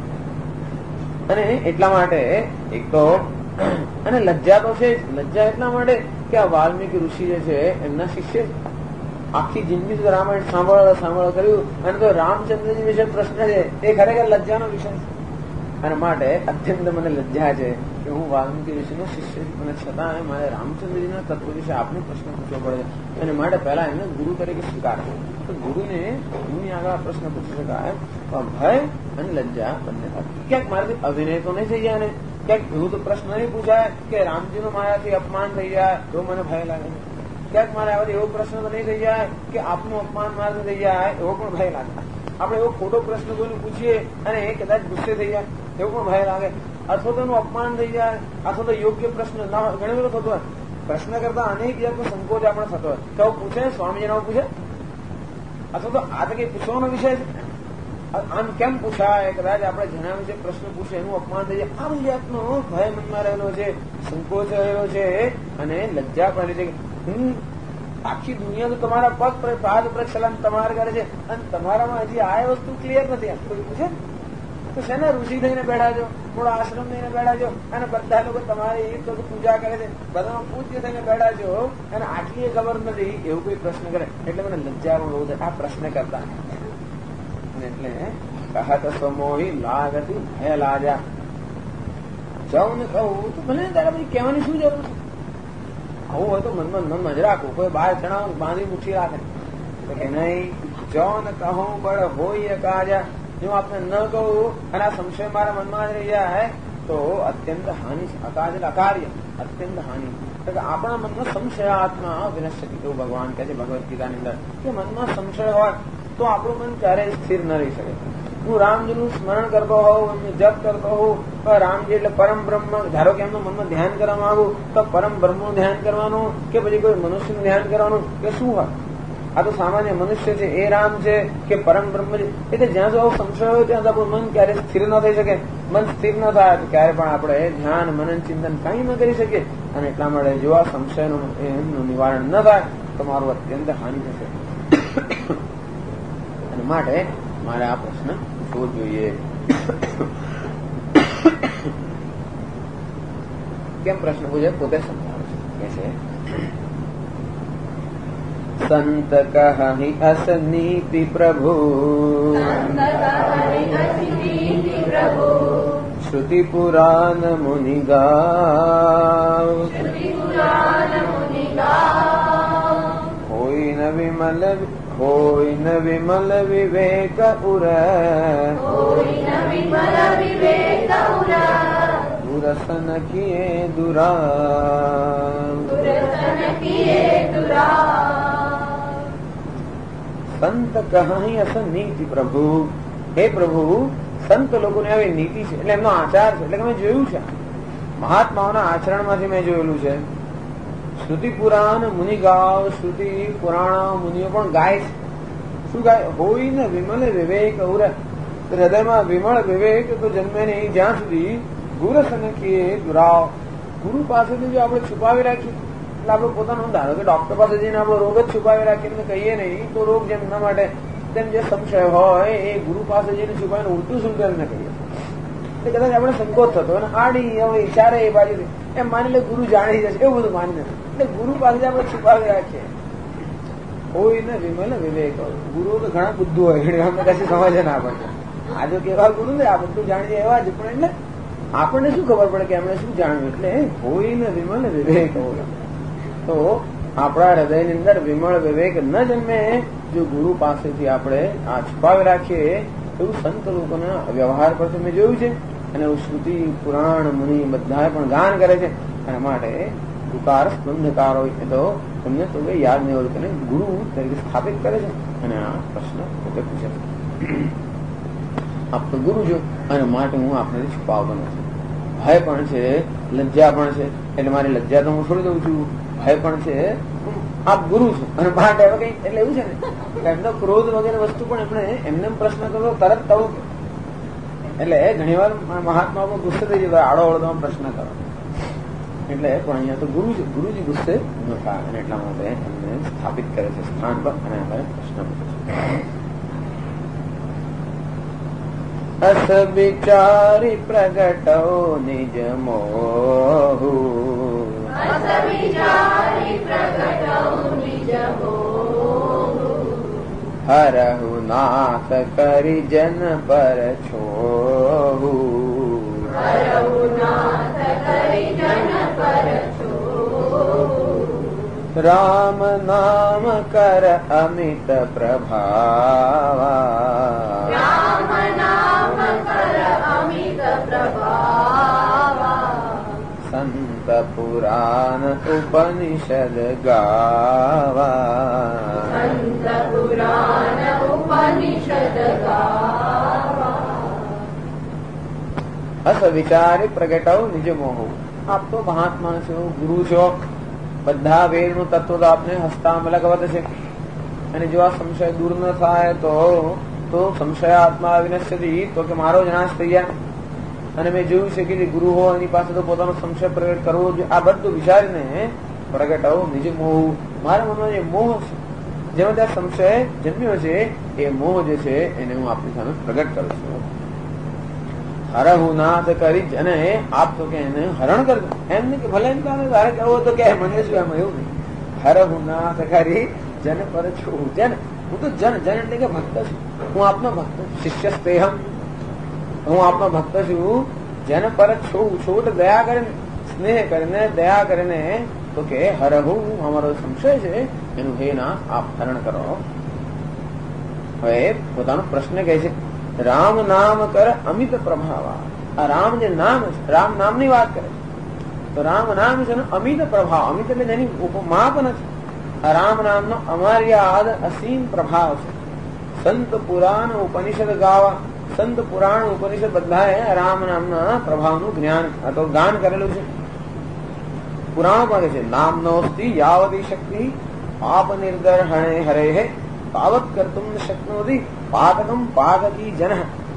S1: અને એટલા માટે એક તો અને લજ્જા તો છે લજ્જા એટલા માટે કે આ વાલ્મીકી ઋષિ જે છે એમના શિષ્ય આખી જિંદગી સુધી રામાયણ સાંભળ કર્યું અને તો રામચંદ્રજી વિશે પ્રશ્ન છે એ ખરેખર લજ્જાનો વિષય છે અને માટે અત્યંત મને લજ્જા છે કે હું વાલ્મીકી ઋષિનો શિષ્ય છું અને છતાં મારે રામચંદ્રજીના તત્વ વિશે આપને પ્રશ્ન પૂછવો પડે છે અને માટે પહેલા એમને ગુરુ તરીકે સ્વીકારવો તો ગુરુને ગુરુની આગળ પ્રશ્ન પૂછી શકાય તો ભય અને લજ્જા બંને થાય ક્યાંક મારાથી અભિનય તો નહીં થઈ જાય ને ક્યાંક એવું તો પ્રશ્ન નહીં પૂછાય કે રામજીનું મારાથી અપમાન થઈ જાય એવો મને ભય લાગે છે ક્યાંક મારે આવાથી એવો પ્રશ્ન તો નહીં થઈ જાય કે આપનું અપમાન મારાથી થઈ જાય એવો પણ ભય લાગે આપણે એવો ખોટો પ્રશ્ન કોઈને પૂછીએ અને એ કદાચ ગુસ્સે થઈ જાય એવું પણ ભય લાગે અથવા તો એનું અપમાન થઈ જાય અથવા તો યોગ્ય પ્રશ્ન ના ઘણી બધો થતો હોય પ્રશ્ન કરતા અનેક જાતનો સંકોચ આપણે થતો હોય તો પૂછે સ્વામીજીને પૂછે અથવા તો આ તો કઈ પૂછવાનો વિષય છે આમ કેમ પૂછાય? કદાચ આપણે જેના વિશે પ્રશ્ન પૂછે એનું અપમાન થઈ જાય. આમ જાતનો ભય મનમાં રહેલો છે, સંકોચ રહેલો છે અને લજ્જા પણ રહે છે. આખી દુનિયા તો તમારા પગ પર પાદ પર સલામ તમારા કરે છે અને તમારામાં હજી આ વસ્તુ ક્લિયર નથી. આમ કોઈ પૂછે તો શેના ઋષિ થઈને બેઠા છો, થોડો આશ્રમ થઈને બેઠા છો અને બધા લોકો તમારી એક પૂજા કરે છે, બધામાં પૂજ્ય થઈને બેઠા છો અને આટલી ખબર નથી એવું કોઈ પ્રશ્ન કરે એટલે મને લજ્જા પણ બહુ થાય આ પ્રશ્ન કરતા. એટલે કહત સ્વમોહી લાગતી ભય લાજા. જાઉં ને કહું તો ભલે તારા પછી કહેવાની શું જરૂર છે? આવું હોય તો મનમાં જ રાખવું. કોઈ બહાર જણાવું બાંધી મૂકી રાખે કે નહીં. જાઉં ને કહું બળ હોય કાજા. જો આપણે ન કહું અને આ સંશય મારા મનમાં જ રહી જાય તો અત્યંત હાનિ. અકાજ એટલે અકાર્ય, અત્યંત હાનિ. આપણા મનમાં સંશય આત્મા વિનશ્યતિ. એવું ભગવાન કહે છે ભગવદ્ ગીતાની અંદર કે મનમાં સંશય હોય તો આપણું મન ક્યારેય સ્થિર ન રહી શકે. હું રામજીનું સ્મરણ કરતો હોઉં, એમનું જપ કરતો હોઉં, રામજી એટલે પરમ બ્રહ્મ. ધારો કે એમનું મનમાં ધ્યાન કરવા માંગુ તો પરમ બ્રહ્મનું ધ્યાન કરવાનું કે પછી કોઈ મનુષ્યનું ધ્યાન કરવાનું કે શું હોય? આ તો સામાન્ય મનુષ્ય છે, એ રામ છે કે પરમ બ્રહ્મ છે. એટલે જ્યાં જો આવું સંશય હોય ત્યાં આપણું મન ક્યારેય સ્થિર ન થઈ શકે. મન સ્થિર ન થાય તો ક્યારે પણ આપણે ધ્યાન મનન ચિંતન કંઈ ન કરી શકીએ. અને એટલા માટે જો આ સંશયનું એમનું નિવારણ ન થાય તો મારું અત્યંત હાનિ થશે. અને માટે મારે આ પ્રશ્ન પૂછવો જોઈએ. કેમ પ્રશ્ન પૂછે? પોતે સમજાવે છે. કે છે સંત કહી અસનીતિ પ્રભુ, શ્રુતિ પુરાણ મુનિ ગાવ. હોય ન વિમલ વિવેક ઉર, દુરસન કિએ દુરા. સંત કહી અસ નીતિ પ્રભુ. હે પ્રભુ, સંત લોકોની આવી નીતિ છે એટલે એમનો આચાર છે. એટલે કે મેં જોયું છે મહાત્માઓના આચરણમાંથી મેં જોયેલું છે. શ્રુતિ પુરાણ મુનિ ગાવ. શ્રુતિ પુરાણ મુનિઓ પણ ગાય છે. શું ગાય? હોય ને વિમલ વિવેક ઉર. હૃદયમાં વિમળ વિવેક તો જન્મે નહીં જ્યાં સુધી ગુરસન કિએ દુરાવ. ગુરુ પાસેથી જો આપણે છુપાવી રાખીએ એટલે આપણે પોતાનો ધારો કે ડોક્ટર પાસે જઈને આપણો રોગ જ છુપાવી રાખીને કહીએ નહીં તો રોગ જેમ ના માટે તેમ જે સંશય હોય એ ગુરુ પાસે જઈને છુપાવીને ઉલટું શું કરીને કહીએ એટલે કદાચ આપણે સંકોચ થતો અને આડી હવે ચારે એ બાજુ એમ માની લે ગુરુ જાણી જશે એવું બધું માની નથી. એટલે ગુરુ પાસે આપણે છુપાવી રાખીએ. હોય ને વિમલ વિવેક. ગુરુ તો ઘણા બુદ્ધુ હોય, અમને કશી સમજ ના પડે. આ જો કેવા ગુરુ ને આ બધું જાણી એવા જ પણ એટલે આપણને શું ખબર પડે કે એમણે શું જાણ્યું? એટલે હોય ને વિમલ વિવેક. તો આપણા હૃદયની અંદર વિમળ વિવેક ન જન્મે જો ગુરુ પાસેથી આપણે આ છુપાવી રાખીએ. એવું સંત લોકોના વ્યવહાર પરથી મેં જોયું છે. અને એવું શ્રુતિ પુરાણ મુનિ બધા પણ ગાન કરે છે. એના માટે દુકાર સ્પંદકાર હોય તો તમને તો યાદ નહીં હોય કે ગુરુ તરીકે સ્થાપિત કરે છે. અને આ પ્રશ્ન પોતે પૂછે છે. આપ તો ગુરુ છો અને માટે હું આપને છુપાવતો નથી. ભય પણ છે, લજ્જા પણ છે. એટલે મારી લજ્જા તો હું છોડી દઉં છું. ભય પણ છે, આપ ગુરુ છો અને માટે હવે કઈ એટલે એવું છે ને એમનો ક્રોધ વગેરે વસ્તુ પણ એમણે એમને પ્રશ્ન કરો તરત તળું. એટલે ઘણી વાર મહાત્માઓ ગુસ્સે થઈ જાય આડો અડધો પ્રશ્ન કરો. એટલે પણ અહીંયા તો ગુરુજી ગુસ્સે ન થાય અને એટલા માટે એમને સ્થાપિત કરે છે સ્થાન પર અને હવે પ્રશ્ન પૂછે છે. અસ વિચારી પ્રગટો નિજ મોહુ, હરહુ નાથ કરી જન પર છોહુ. રામ નામ કર અમિત પ્રભાવા, સંત પુરાણ ઉપનિષદ ગાવા. અસ વિચારી પ્રગટાવ નિજ મોહ. આપ તો મહાત્મા છો, ગુરુ છો. બધા વેદનું તત્વ તો આપને હસ્તામલકવત છે. અને જો આ સંશય દૂર ન થાય તો તો સંશયાત્મા વિનશ્યતિ, તો કે મારો જ નાશ થઈ જાય. અને મેં જોયું છે કે જે ગુરુ હોય એની પાસે તો પોતાનો સંશય પ્રગટ કરવો જોઈએ. આ બધું વિચારીને પ્રગટાવો નિજ મોહ, મારા મનમાં જે મોહ છે, જેમાં ત્યાં સંશય જન્મ્યો છે, એ મોહ જે છે એને હું આપની સામે પ્રગટ કરું છું. હરહુ નાથ કરી, અને આપ તો કે એને હરણ કરજો. એમ નહીં કે ભલે એમ તારે કહેવો તો કે મને શું, એમાં એવું નહીં. હરહુ નાથ કરી જન પર છું. જન, હું તો જન એટલે કે ભક્ત છું. હું આપનો ભક્ત, શિષ્ય સ્તેહમ, હું આપનો ભક્ત છું. જન પર છું, છૂટ દયા કરીને, સ્નેહ કરીને, દયા કરીને, તો કે હરહુ, અમારો સંશય છે એનું હે ના આપ હરણ કરો. હવે પોતાનો પ્રશ્ન કહે છે, રામ નામ કર અમિત પ્રભાવા. આ રામ જે નામ છે, રામ નામની વાત કરે તો રામ નામ છે અમિત પ્રભાવ. અમિત એટલે જેની ઉપમાપ નથી. આ રામ નામનો અમાર્યાદ અસીમ પ્રભાવ છે. સંત પુરાણ ઉપનિષદ ગાવા, સંત પુરાણ ઉપનિષદ બધાએ રામ નામના પ્રભાવનું જ્ઞાન અથવા ગાન કરેલું છે. પુરાણ પણ છે, નામ નોસ્તિ યાવતી શક્તિ પાપ નિર્દર્હણે હરે તાવત કર્તુમ શક્નોતિ પાતકમ પાતકી જન.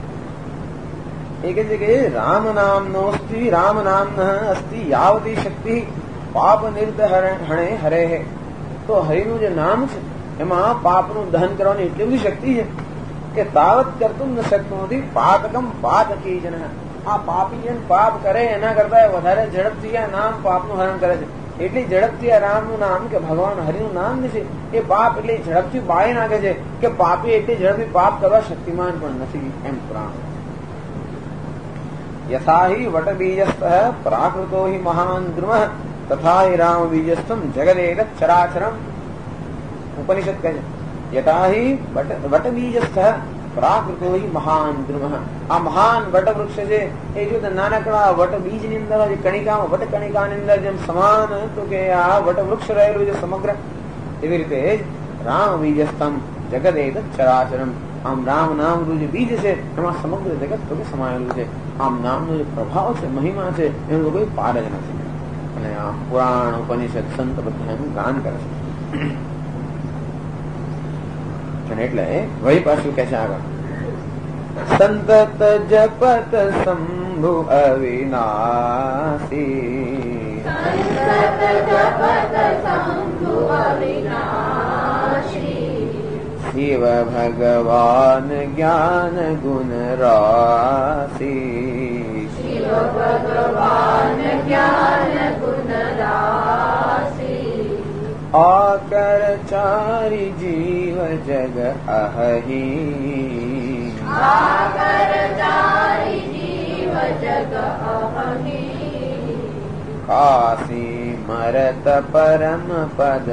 S1: એ કહે છે કે રામ નામ નોસ્તિ, રામ નામ અસ્તિ યાવતી શક્તિ પાપ નિર્દહરણે હરે. તો હરિનું જે નામ છે એમાં પાપનું દહન કરવાની એટલી બધી શક્તિ છે કે તાવત કરતું ન શક્નોતિ પાતકમ પાતકી જન. આ પાપી જન પાપ કરે એના કરતા વધારે ઝડપથી આ નામ પાપનું હરણ કરે છે. એટલી ઝડપથી આ રામનું નામ કે ભગવાન હરિનું નામ છે એ પાપ એટલી ઝડપથી બાળી નાખે છે કે પાપી એટલી ઝડપથી પાપ કરવા શક્તિમાન પણ નથી. એમ પુરાણ. યથા હિ વટબીજસ્થ પ્રાકૃતો હિ મહાન દ્રુમઃ તથા હિ રામ બીજસ્થમ જગદેક ચરાચરમ. ઉપનિષદ કહે છે યથા હિ વટબીજસ્થ પ્રાકૃતો હિ મહાન દ્રુમઃ. આ મહાન વટવૃક્ષ છે એ જો નાનકડા વટ બીજ ની અંદર કણિકામાં, વટ કણિકાની અંદર જેમ સમાન તો કે આ વટવૃક્ષ રહેલું છે સમગ્ર, એવી રીતે રામ બીજસ્થમ જગદેક ચરાચરમ. આમ રામ નામનું જે બીજ છે એમાં સમગ્ર જગત તો સમાયેલું છે. આમ નામનો જે પ્રભાવ છે, મહિમા છે, એનું કોઈ પાર જ નથી. અને આ પુરાણ ઉપનિષદ સંત બધા એનું ગાન કરે છે. અને એટલે વહી પાછું કે છે આગળ, સંતત જપત શંભુ અવિનાશી,
S2: સંતત જપત શંભુ અવિનાશી,
S1: શિવ ભગવાન જ્ઞાન ગુણ રાશી,
S2: શિવ ભગવાન જ્ઞાન ગુણ રાશી,
S1: આકર ચારી જીવ જગ અહી,
S2: આકર ચારી જીવ જગ અહી,
S1: કાશી મરત પરમ પદ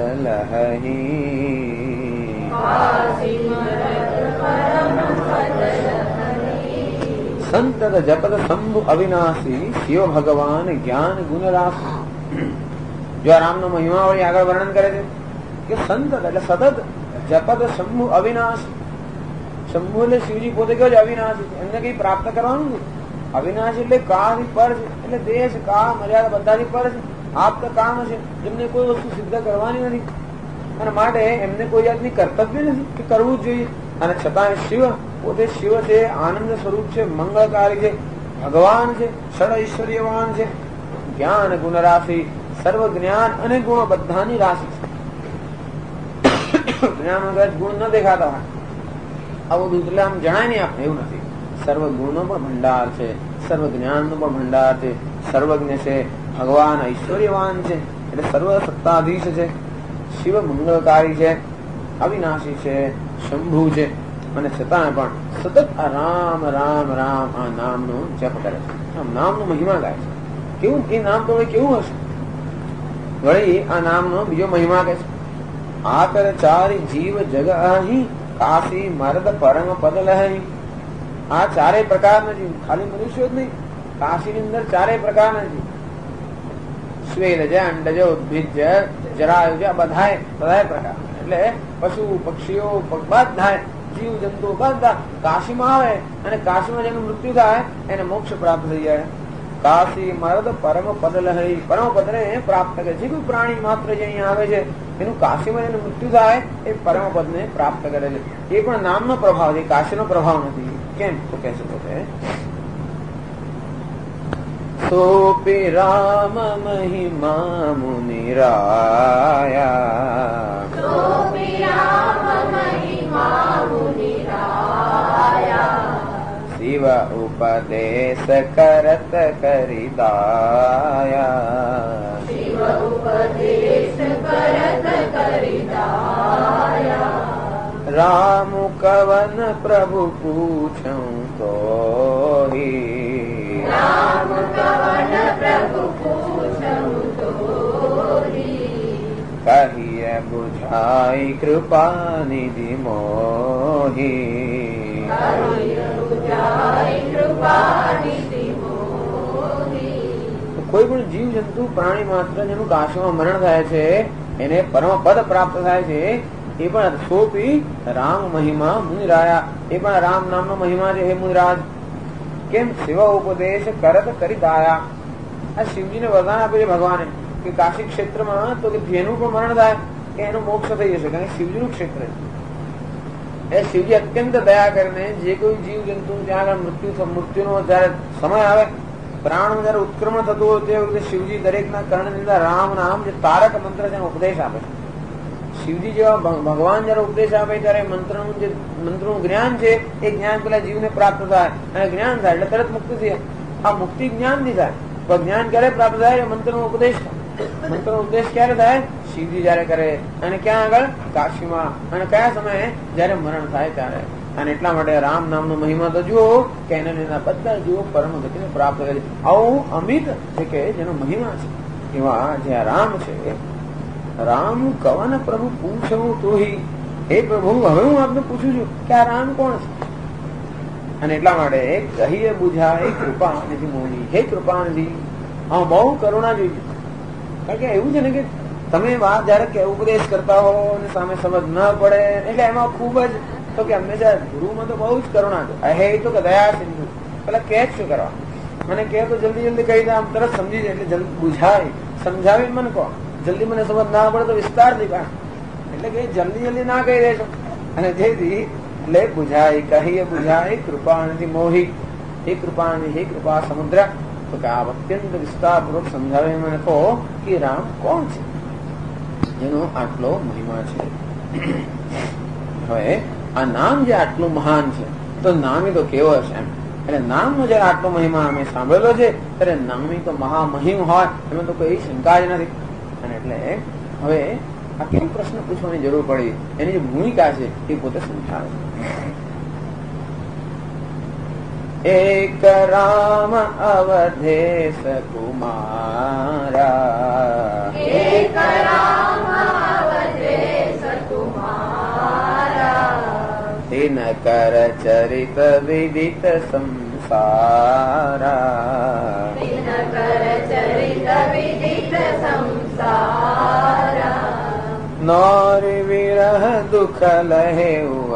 S1: લહી,
S2: કાશી મરત પરમ પદ લહી,
S1: સંતત જપત શંભુ અવિનાશી, શિવ ભગવાન જ્ઞાન ગુણ રાશી. જો આ રામનો મહિમા વળી આગળ વર્ણન કરે છે કે સંતત એટલે સતત, જપત શંભુ અવિનાશી. શંભુ એટલે શિવજી પોતે કયો છે અવિનાશી છે, એમને કઈ પ્રાપ્ત કરવાનું નથી. અવિનાશી એટલે કાળથી પર છે, એટલે દેશ કાળ મર્યાદા બધાથી પર છે. આપ તો કામ છે જેમને કોઈ વસ્તુ સિદ્ધ કરવાની નથી, અને માટે એમને કોઈ જાતની કર્તવ્ય નથી કે કરવું જ જોઈએ. અને છતાં શિવ પોતે શિવ છે, આનંદ સ્વરૂપ છે, મંગળકારી છે, ભગવાન છે, ષડ ઐશ્વર્યવાન છે, જ્ઞાન ગુણ રાશિ, સર્વ જ્ઞાન અને ગુણો બધાની રાશિ છે. જ્ઞાન વગર ગુણ ન દેખાતા હોય આવું એટલે આમ જણાય નહીં આપણે, એવું નથી. સર્વ ગુણનો પણ ભંડાર છે, સર્વ જ્ઞાનનો પણ ભંડાર છે, સર્વજ્ઞ છે, ભગવાન ઐશ્વર્યવાન છે, એટલે સર્વ સત્તાધીશ છે, શિવ મંગળકારી છે, અવિનાશી છે, શંભુ છે, અને છતાં પણ સતત આ રામ રામ રામ આ નામનો જપ કરે છે, આમ નામનો મહિમા ગાય છે. કેવું એ નામ તો કેવું હશે? વળી આ નામનો બીજો મહિમા કે છે, આકર ચારી જીવ જગ અહી, કાશી મરદ પરમ પદ લહી. આ ચારેય પ્રકારના જીવ, ખાલી મનુષ્યો જ નહીં, કાશીની અંદર ચારેય પ્રકારના જીવ, શ્વેત છે, અંડજ, ઉદ્ભિજ, જરાયુ છે, બધાય પ્રકાર, એટલે પશુ પક્ષીઓ બધા જીવ જંતુ બધા કાશીમાં આવે અને કાશીમાં જેનું મૃત્યુ થાય એને મોક્ષ પ્રાપ્ત થઈ જાય. કાશી મરદ પરમ પદ લહરી. પરમ પદને પ્રાપ્ત કરે. જે કોઈ પ્રાણી માત્ર જે અહીંયા આવે છે એનું કાશીમાં એનું મૃત્યુ થાય એ પરમ પદને પ્રાપ્ત કરે છે. એ પણ નામનો પ્રભાવ છે, કાશીનો પ્રભાવ નથી. કેમ તો કહે છે પોતે સોપી રામ મહિમા મુનિરાયા.
S2: સોપી રામ મહિમા મુનિરાયા.
S1: શિવ ઉપદેશ કરત કરી દાયા.
S2: શિવ ઉપદેશ કરત કરી દાયા.
S1: રામ કવન પ્રભુ પૂછું તો
S2: રામ કવન પ્રભુ પૂછું તોરી.
S1: કહીએ બુઝાઈ કૃપા નિધિ મોહી.
S2: કહીએ બુઝાઈ કૃપા નિધિ મોહી.
S1: કોઈ પણ જીવ જંતુ પ્રાણી માત્ર જેનું કાશીમાં મરણ થાય છે એને પરમ પદ પ્રાપ્ત થાય છે. એ પણ સોપી રામ મહિમા મુનિરાયા. એ પણ રામ નામનો મહિમા છે. હે મુનિરાજ કેમ શિવ ઉપદેશ કરત કરી દાયા. આ શિવજીને વરદાન આપ્યું છે ભગવાને કે કાશી ક્ષેત્રમાં તો કે જેનું પણ મરણ થાય કે એનું મોક્ષ થઈ જશે, કારણ કે શિવજીનું ક્ષેત્ર છે. એ શિવજી અત્યંત દયા કરીને જે કોઈ જીવ જંતુ ત્યાં આગળ મૃત્યુનો જયારે સમય આવે, પ્રાણનું જયારે ઉત્ક્રમણ થતું હોય તે વખતે શિવજી દરેકના કર્ણની અંદર રામ નામ જે તારક મંત્ર છે એનો ઉપદેશ આપે છે. શિવજી જેવા ભગવાન જયારે ઉપદેશ આપે ત્યારે મંત્રનું જ્ઞાન છે એ જ્ઞાન પેલા જીવને પ્રાપ્ત થાય અને જ્ઞાન થાય એટલે તરત મુક્તિ થાય. આ મુક્તિ જ્ઞાનથી થાય. પણ જ્ઞાન ક્યારે પ્રાપ્ત થાય? મંત્રનો ઉપદેશ થાય. મંત્રનો ઉપદેશ ક્યારે થાય? શિવજી જયારે કરે. અને ક્યાં આગળ? કાશીમાં. અને કયા સમયે? જયારે મરણ થાય ત્યારે. અને એટલા માટે રામ નામનો મહિમા તો જુઓ કે એના બધા જુઓ પરમ ગતિને પ્રાપ્ત કરે. આવું અમિત છે કે જેનો મહિમા છે એવા જે રામ છે. રામ કવન પ્રભુ પૂછું તો હે પ્રભુ હવે હું આપને પૂછું છું કે આ રામ કોણ છે? અને એટલા માટે કહીએ બુઝાય કૃપાનિધિ મોહી. હે કૃપાનિધિ, હા બહુ કરુણા જોઈએ. કારણ કે એવું છે ને કે તમે વાત જયારે ઉપદેશ કરતા હો અને સામે સમજ ન પડે એટલે એમાં ખૂબ જ તો કે હંમેશા ગુરુમાં તો બહુ જ કરુણા છે. હે તો કે દયા સિંધુ. પેલા કે શું કરવા મને કહે તો જલ્દી જલ્દી કહી દે, આમ તરત સમજી જાય. એટલે જલ્દી બુઝાય સમજાવી મને કહો. જલ્દી મને સમજ ના પડે તો વિસ્તારથી કહે. એટલે કે જલ્દી ના કહી દેશો. અને જેથી એટલે બુઝાય કહીએ બુઝાય કૃપાનિધિ મોહી. હે કૃપાનિધિ, હે કૃપા સમુદ્ર. તો કે આ અત્યંત વિસ્તારપૂર્વક સમજાવે મને કહો કે રામ કોણ છે જેનો આટલો મહિમા છે. હવે આ નામ જે આટલું મહાન છે તો નામી તો કેવો હશે એમ. એટલે નામનો જયારે આટલો મહિમા અમે સાંભળેલો છે ત્યારે નામી તો મહામહિમ હોય એમાં તો કોઈ શંકા જ નથી. અને એટલે હવે આ કેમ પ્રશ્ન પૂછવાની જરૂર પડી એની જે ભૂમિકા છે એ પોતે સમજાવે. એક રામ અવધેશ કુમારા.
S2: એક રામ અવધેશ કુમારા.
S1: દિન કર ચરિત વિદિત સંસારા.
S2: દિન કર ચરિત વિદિત સંસારા.
S1: નોર વિરહ દુઃખ લહે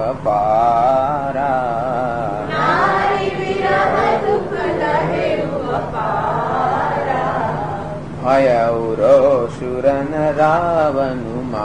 S1: અપારા.
S2: નારી વિરહ દુઃખ લહે અપારા.
S1: ભયૌરો શુરન રાવણ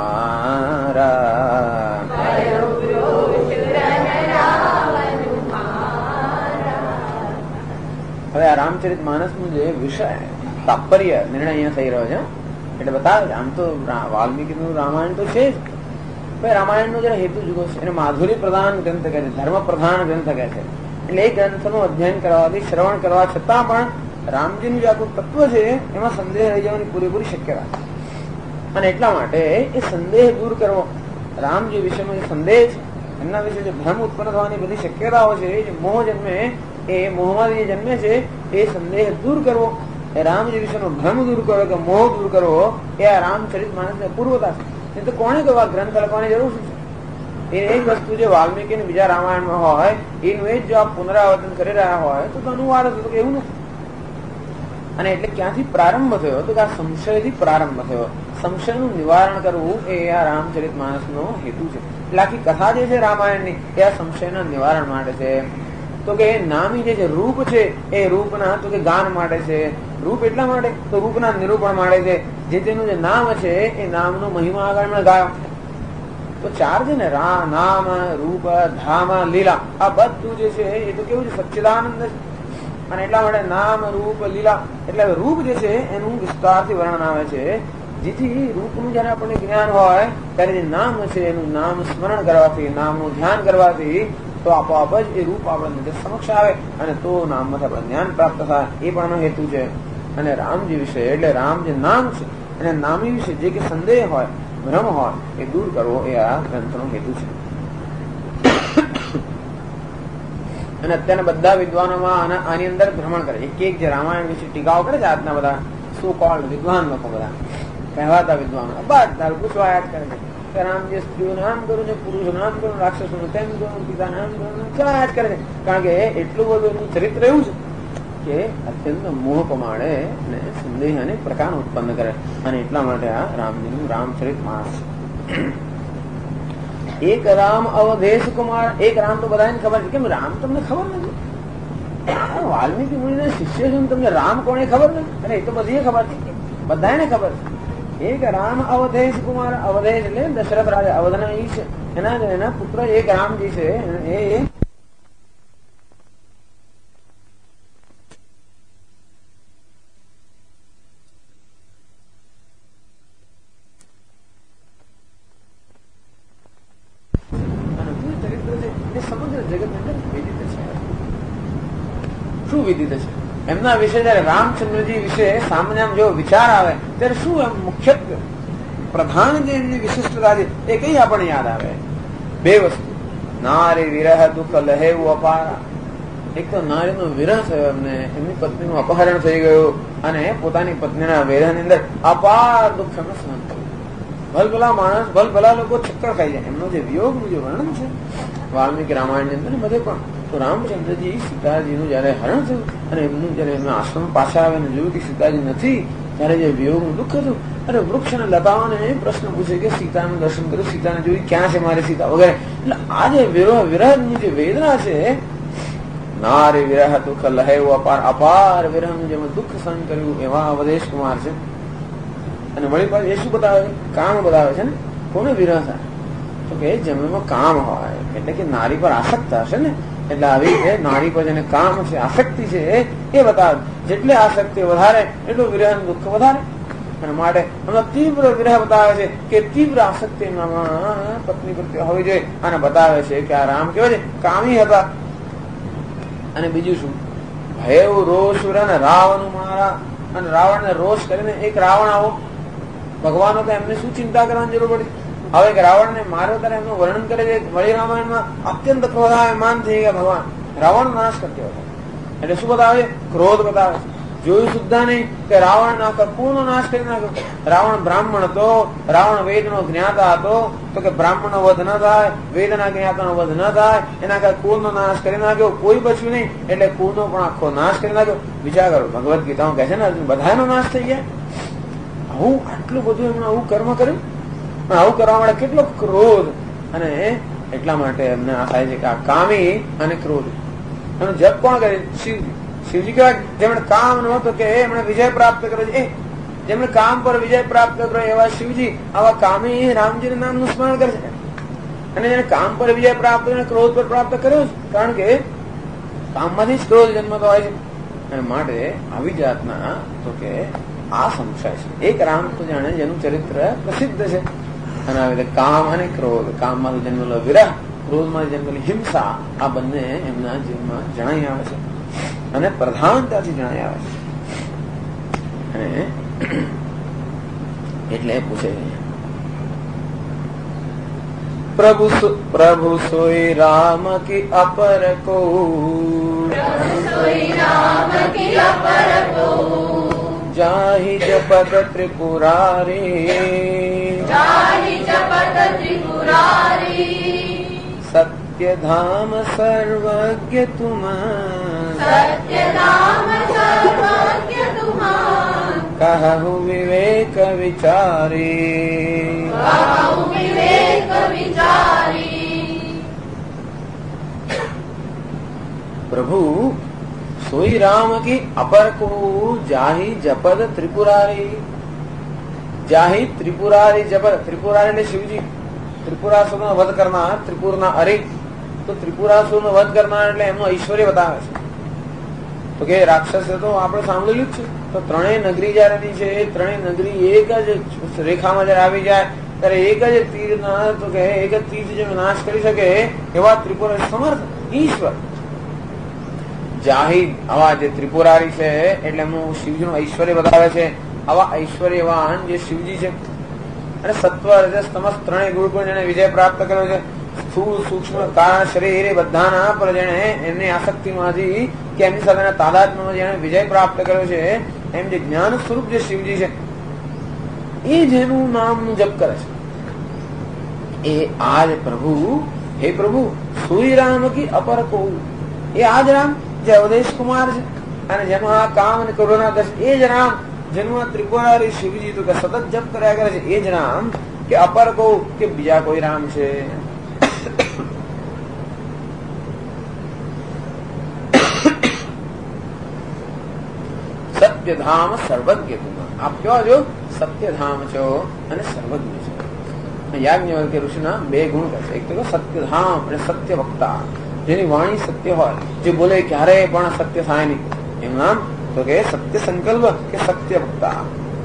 S1: મારા.
S2: ભયૌરો શુરન રાવણ મારા.
S1: હવે આ રામચરિત માનસનું જે વિષય તાત્પર્ય નિર્ણય અહીંયા થઈ રહ્યો છે એટલે બતાવે આમ તો વાલ્મીકીનું રામાયણ તો છે જ. રામાયણનો જરા હેતુ જુદો છે. એને માધુરી પ્રધાન ગ્રંથ કહે છે, ધર્મ પ્રધાન ગ્રંથ કહે છે. એટલે એ ગ્રંથનું અધ્યયન કરવાથી, શ્રવણ કરવા છતાં પણ રામજીનું જે આખું તત્વ છે એમાં સંદેહ રહી જવાની પૂરેપૂરી શક્યતા છે. અને એટલા માટે એ સંદેહ દૂર કરવો, રામ જે વિષયનો જે સંદેહ છે એમના વિશે જે ભ્રમ ઉત્પન્ન થવાની બધી શક્યતાઓ છે, જે મોહ જન્મે એ મોહમાંથી જે જન્મે છે એ સંદેહ દૂર કરવો, એ રામ જે વિષયનો ભ્રમ દૂર કરવો કે મોહ દૂર કરવો એ આ રામચરિત માનસની અપૂર્વતા છે. તો કોને કહેવા ગ્રંથ લખવાની જરૂર છે? એ જ વસ્તુ જે વાલ્મીકી ને બીજા રામાયણમાં હોય એનું એ જ જો આપ પુનરાવર્તન કરી રહ્યા હોય તો અનુવાદ હતું કે એવું નથી. અને એટલે ક્યાંથી પ્રારંભ થયો તો કે આ સંશયથી પ્રારંભ થયો. સંશયનું નિવારણ કરવું એ આ રામચરિત માનસનો હેતુ છે. એટલે આખી કથા જે છે રામાયણની એ આ સંશયના નિવારણ માટે છે. તો કે નામી જે છે રૂપ છે એ રૂપના તો કે ગાન માટે છે. રૂપ એટલા માટે તો રૂપના નિરૂપણ માટે છે. જે તેનું જે નામ છે એ નામનો મહિમા આગળ ગાયો. તો ચાર છે ને નામ, રૂપ, ધામ, લીલા, આ બધું જે છે એ તો કેવું છે સચ્ચિદાનંદ છે. અને એટલા માટે નામ, રૂપ, લીલા એટલે રૂપ જે છે એનું વિસ્તારથી વર્ણન આવે છે. જેથી રૂપનું જયારે આપણને જ્ઞાન હોય ત્યારે જે નામ છે એનું નામ સ્મરણ કરવાથી, નામનું ધ્યાન કરવાથી તો આપોઆપ જ એ રૂપ આપણા નજર સમક્ષ આવે અને તો નામમાંથી આપણે જ્ઞાન પ્રાપ્ત થાય. એ પણ એનો હેતુ છે. અને રામજી વિશે એટલે રામ જે નામ છે અને નામી વિશે જે કે સંદેહ હોય, ભ્રમ હોય એ દૂર કરવો એ આ ગ્રંથનો હેતુ છે. અને અત્યારના બધા વિદ્વાનોમાં આની અંદર ભ્રમણ કરે. એક જે રામાયણ વિશે ટીકાઓ કરે છે આજના બધા સો કોલ્ડ વિદ્વાન લોકો, બધા કહેવાતા વિદ્વાનો બધા પૂછવા યાદ કરે છે કે રામજી સ્ત્રીઓનું નામ કરું છે, પુરુષનું નામ કરું, રાક્ષસોનું તેમ કરું, પિતા નામ કરું, ક્યાં યાદ કરે છે? કારણ કે એટલું બધું એનું ચરિત્ર એવું છે કે અત્યંત મોહ પમાડે અને સંદેહ અને પ્રકાર ઉત્પન્ન કરે. અને એટલા માટે આ રામજીનું રામચરિત માનસ છે. એક રામ અવધેશ કુમાર, એક રામ તો બધાને ખબર છે. કેમ રામ તમને ખબર નથી? વાલ્મીકી મુનિના શિષ્ય છે તમને રામ કોને ખબર નથી? અરે એ તો બધી ખબર છે, બધાને ખબર છે. એક રામ અવધેશ કુમાર, અવધેશ એટલે દશરથ રાજા અવધના ઈશ, એના પુત્ર એક રામજી છે. એ સમગ્ર જગત અંદર વિદિત છે. શું વિદિત છે? એમના વિશે જયારે રામચંદ્રજી વિશે સામાન્ય જો વિચાર આવે ત્યારે શું એમ મુખ્યત્વે પ્રધાન જે એમની વિશિષ્ટતા છે એ કઈ આપણને યાદ આવે? બે વસ્તુ. નારી વિરહ દુઃખ લહેવું અપાર. એક તો નારીનો વિરહ થયો, એમને એમની પત્નીનું અપહરણ થઈ ગયું અને પોતાની પત્નીના વેદની અંદર અપાર દુઃખ એમને સહન કર્યું. ભલભલા માણસ, ભલભલા લોકો ચક્કર ખાઈ જાય. એમનો જે વિયોગનું જે વર્ણન છે વાલ્મીકી રામાયણની અંદર બધે પણ, તો રામચંદ્રજી સીતાજીનું જયારે હરણ થયું અને એમનું જયારે એમના આશ્રમ પાછા આવે ને જોયું કે સીતાજી નથી, ત્યારે જે વિયોગનું દુઃખ હતું, અને વૃક્ષ અને લતાઓને પ્રશ્ન પૂછે કે સીતાનું દર્શન કર્યું, સીતાને જોયું, ક્યાં છે મારી સીતા વગેરે. એટલે આ જે વિરહની જે વેદના છે, નારી વિરહ દુઃખ લહેવું અપાર, અપાર વિરહનું જેમાં દુઃખ સહન કર્યું એવા અવધેશ કુમાર છે. અને વળી પાછું એ શું બતાવે? કામ બતાવે છે ને. કોને વિરહ થાય? તો કે જેમનામાં કામ હોય, એટલે કે નારી પર આસક્ત હશે ને, એટલે આવી રીતે નારી પર જેને કામ છે, આસક્તિ છે એ બતાવે. જેટલે આસક્તિ વધારે એટલું વિરહ દુઃખ વધારે. અને માટે હમણાં તીવ્ર વિરહ બતાવે છે કે તીવ્ર આસક્તિ પત્ની પ્રત્યે હોવી જોઈએ. અને બતાવે છે કે આ રામ કેવા છે? કામી હતા. અને બીજું શું? ભય રોષ અને રાવણ મારા, અને રાવણને રોષ કરીને એક રાવણ આવો. ભગવાનો તો એમને શું ચિંતા કરવાની જરૂર પડી? હવે એક રાવણને માર્યો ત્યારે એમનું વર્ણન કરે છે વળી રામાયણમાં. અત્યંત ક્રોધાયમાન થઈ ગયા ભગવાન, રાવણ નાશ કરતો હતો. એટલે શું બતાવે? ક્રોધ બતાવે. જોયું સુદ્ધા નહીં કે રાવણ આખા કુળનો નાશ કરી નાખ્યો. રાવણ બ્રાહ્મણ હતો, રાવણ વેદનો જ્ઞાતા હતો, તો કે બ્રાહ્મણનો વધ ન થાય, વેદના જ્ઞાતાનો વધ ન થાય, એના આખા કુળનો નાશ કરી નાખ્યો, કોઈ બચ્યું નહીં. એટલે કુળનો પણ આખો નાશ કરી નાખ્યો. વિચાર કરો, ભગવદ્ ગીતામાં કહે છે ને બધાનો નાશ થઈ ગયા. આવું આટલું બધું એમણે આવું કર્મ કર્યું, આવું કરવા માટે કેટલો ક્રોધ. અને એટલા માટે એમને આ થાય છે કે આ કામી અને ક્રોધ એનો જપ કોણ કરે? શિવજી. શિવજી કેવા? જેમણે કામ નહોતો કે એમણે વિજય પ્રાપ્ત કર્યો છે. જેમણે કામ પર વિજય પ્રાપ્ત કર્યો એવા શિવજી આવા કામી રામજીના નામનું સ્મરણ કરે છે. અને જેને કામ પર વિજય પ્રાપ્ત કર્યો, ક્રોધ પર પ્રાપ્ત કર્યો છે. કારણ કે કામમાંથી જ ક્રોધ જન્મતો હોય છે. અને માટે આવી જાતના તો કે આ સંશય છે. એક રામ તો જાણે જેનું ચરિત્ર પ્રસિદ્ધ છે. અને આવી રીતે કામ અને ક્રોધ, કામમાં જન્મેલો વિરહ, ક્રોધમાં જન્મેલી હિંસા, આ બંને એમના જીવનમાં જણાઈ આવે છે અને પ્રધાનતાથી જણાઈ આવે છે. અને એટલે પૂછે પ્રભુ સોઈ રામ કી અપર કો, જાહી જપત ત્રિપુરારી, સત્યધામ સર્વજ્ઞ તુમ, કહુ વિવેક વિચારી. प्रभु सोई राम की अपर को जाहि जपद त्रिपुरारी, जाहि त्रिपुरारी जपद, त्रिपुरारी ने शिवजी त्रिपुरासुर નો વધ કરનાર, ત્રિપુરના અરે તો ત્રિપુરાસુર નો વધ કરનાર એટલે એમનું ઐશ્વર્ય બતાવે છે. તો કે રાક્ષસ તો આપણે સાંભળેલું જ છે. તો ત્રણેય નગરી જયારે છે, ત્રણેય નગરી એક જ રેખામાં જયારે આવી જાય ત્યારે એક જ તીરના, તો કે એક જ તીર જે નાશ કરી શકે એવા ત્રિપુરા સમર્થ ઈશ્વર જાહિદ, આવા જે ત્રિપુરારી છે એટલે એમનું શિવજીનું ઐશ્વર્ય બતાવે છે. આવા ઐશ્વર્યવાન જે શિવજી છે અને સત્વ રજસ તમસ ત્રણેય ગુણ પર જેને વિજય પ્રાપ્ત કર્યો છે, સ્થૂળ સૂક્ષ્મ કારણ શરીર એ બધાના પર જેને એમની આસક્તિમાંથી કે એમની સાથેના તાદાત્મ્યમાં જેને વિજય પ્રાપ્ત કર્યો છે, એમ જે જ્ઞાન સ્વરૂપ જે શિવજી છે એ જેનું નામ જપ કરે છે એ આજ પ્રભુ, હે પ્રભુ સુરી રામ કી અપર કો, એ આજ રામ જે અવધેશ કુમાર છે અને જેનું આ કામ અને કરુણા દર્શ એ જ રામ જેનું આ ત્રિપુરારી શિવજી તો કે સતત જપ કર્યા કરે છે એ જ રામ કે અપર કો કે બીજા કોઈ રામ છે. સત્યધામ સર્વજ્ઞ તું, આપ કયો છો સત્યધામ છો અને સર્વજ્ઞ છો. યાજ્ઞવલ્ક્ય ઋષિના બે ગુણ કહે છે, એક તો સત્યધામ અને સત્ય વક્તા, જેની વાણી સત્ય હોય, જે બોલે ક્યારેય પણ સત્ય થાય નહીં, એનું નામ તો કે સત્ય સંકલ્પ કે સત્ય વક્તા.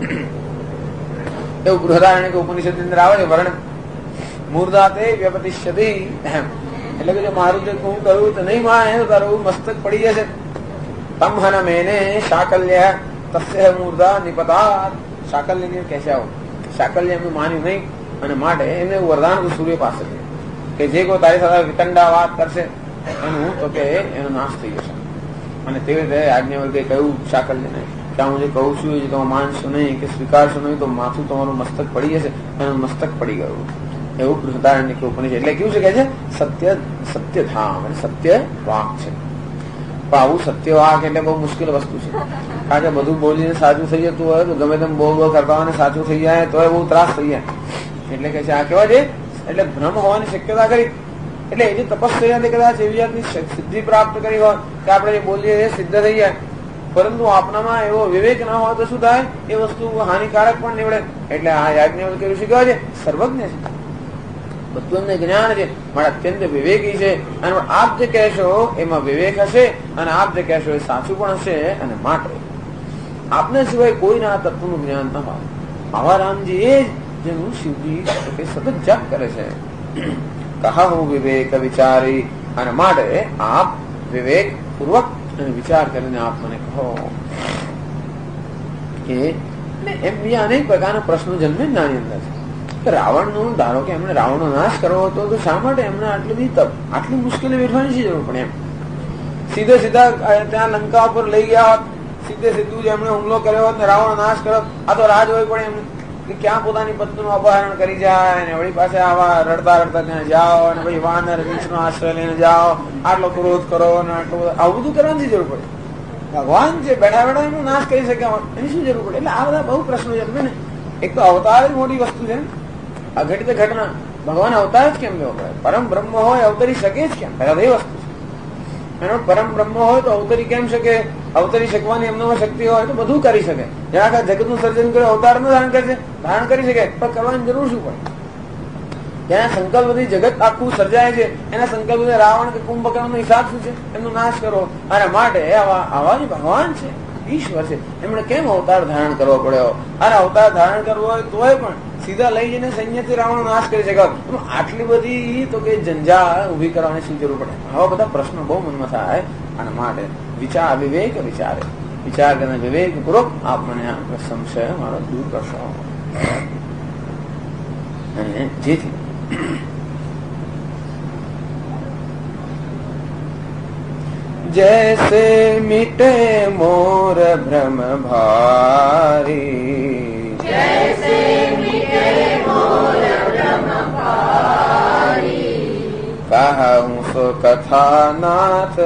S1: એવું બૃહદારણ્યક ઉપનિષદ ની અંદર આવે છે વર્ણન, મૂર્ધાતે વ્યપતિષ્યતિ, એટલે કે જો મારું જે હું કહ્યું તો નહીં માને તારું મસ્તક પડી જશે. તમહન મેને શાકલ્ય તસ્ય મૂર્ધા નિપતા, શાકલ્ય ને કહેશે આવો, શાકલ્ય એમનું માન્યું નહીં અને માટે એમને વરદાન સૂર્ય પાસે છે કે જે કોઈ તારી સાથે વિતંડા વાત કરશે એનું તો કે એનો નાશ થઈ જશે. અને તેવી રીતે યાજ્ઞવલ્ક્યે કહ્યું શાકલ્યને કે હું જે કહું છું એ તમે માનશો નહીં કે સ્વીકારશો નહીં તો માથું તમારું મસ્તક પડી જશે, એનું મસ્તક પડી ગયું. એવું બૃહદારણ્યક ઉપનિષદ એટલે કેવું છે કે છે સત્ય, સત્યધામ અને સત્ય વાક છે. પણ આવું સત્ય વાક એટલે બહુ મુશ્કેલ વસ્તુ છે, કારણ કે બધું બોલીને સાચું થઈ જતું હોય તો ગમે તેમ બોલ બોલ કરતા હોય સાચું થઈ જાય તો બહુ ત્રાસ થઈ જાય. એટલે કે છે આ કેવા છે એટલે ભ્રમ હોવાની શક્યતા કરી, એટલે એ જે તપસ્યા કદાચ એવી જાતની સિદ્ધિ પ્રાપ્ત કરી હોય કે આપણે જે બોલીએ એ સિદ્ધ થઈ જાય, પરંતુ આપણામાં એવો વિવેક ના હોય તો શું થાય, એ વસ્તુ હાનિકારક પણ નીવડે. એટલે આ યાજ્ઞવલ્ક્ય ઋષિ કહે છે સર્વજ્ઞ છે, બધું એમને જ્ઞાન છે, પણ અત્યંત વિવેકી છે. અને આપ જે કહેશો એમાં વિવેક હશે અને આપ જે કહેશો એ સાચું પણ હશે, અને માટે આપને સિવાય કોઈના તત્વનું જ્ઞાન ન હોય. આવા રામજી એ જ જેનું શિવજી સતત જપ કરે છે. કહા હું વિવેક વિચારી, અને માટે આપ વિવેક પૂર્વક અને વિચાર કરીને આપ મને કહો કે એમ બીજા અનેક પ્રકારના પ્રશ્નો જન્મે નાની અંદર છે. રાવણનું ધારો કે એમને રાવણનો નાશ કરવો હતો તો શા માટે એમને આટલી મુશ્કેલી વેઠવાની શી જરૂર પડે? એમ સીધે સીધા ત્યાં લંકા ઉપર લઈ ગયા હોત, સીધે સીધું જ એમણે હુમલો કર્યો હોત ને રાવણ નાશ કર્યો, આ તો રાજ હોય પડે એમને કે ક્યાં પોતાની પત્નીનું અપહરણ કરી જાય ને વળી પાસે આવા રડતા રડતા ત્યાં જાઓ અને પછી વાનર રીંછનો આશ્રય લઈને જાઓ, આટલો ક્રોધ કરો ને આટલું આવું બધું કરવાની જરૂર પડે? ભગવાન છે બેઠા બેઠા એનો નાશ કરી શકે, એની શું જરૂર પડે? એટલે આ બધા બહુ પ્રશ્નો જન્મે ને. એક તો અવતાર જ મોટી વસ્તુ છે, અઘટિત ઘટના. ભગવાન અવતાર જ કેમ લેવો પડે? પરમ બ્રહ્મ હોય અવતરી શકે જ કેમ? પહેલા એ વસ્તુ છે. એનો પરમ બ્રહ્મ હોય તો અવતરી કેમ શકે? અવતરી શકવાની એમનામાં શક્તિ હોય તો બધું કરી શકે. જ્યાં આખા જગતનું સર્જન કરે અવતાર ન ધારણ કરશે, ધારણ કરી શકે પણ કરવાની જરૂર શું પડે? જ્યાં સંકલ્પથી જગત આખું સર્જાય છે એના સંકલ્પ રાવણ કે કુંભકર્ણનો હિસાબ શું છે? એમનો નાશ કરો. અને માટે આવા જે ભગવાન છે, ઈશ્વર છે, એમણે કેમ અવતાર ધારણ કરવો પડ્યો? અને અવતાર ધારણ કરવો હોય તોય પણ સીધા લઈ જઈને સૈન્યથી રાવણ નાશ કરી શકે. આટલી બધી તો કે જંજાળ ઉભી કરવાની શું જરૂર પડે? આવા બધા પ્રશ્નો બહુ મનમાં થાય. અને માટે વિચાર વિવેક વિચારે, વિચાર કરીને વિવેક પૂર્વક આપ મને આ સંશય મારો દૂર કરશો. અને જેથી जैसे मिटे मोर भ्रम भारी,
S2: जैसे मिटे मोर भ्रम भारी,
S1: कहूँ सो कथा नाथ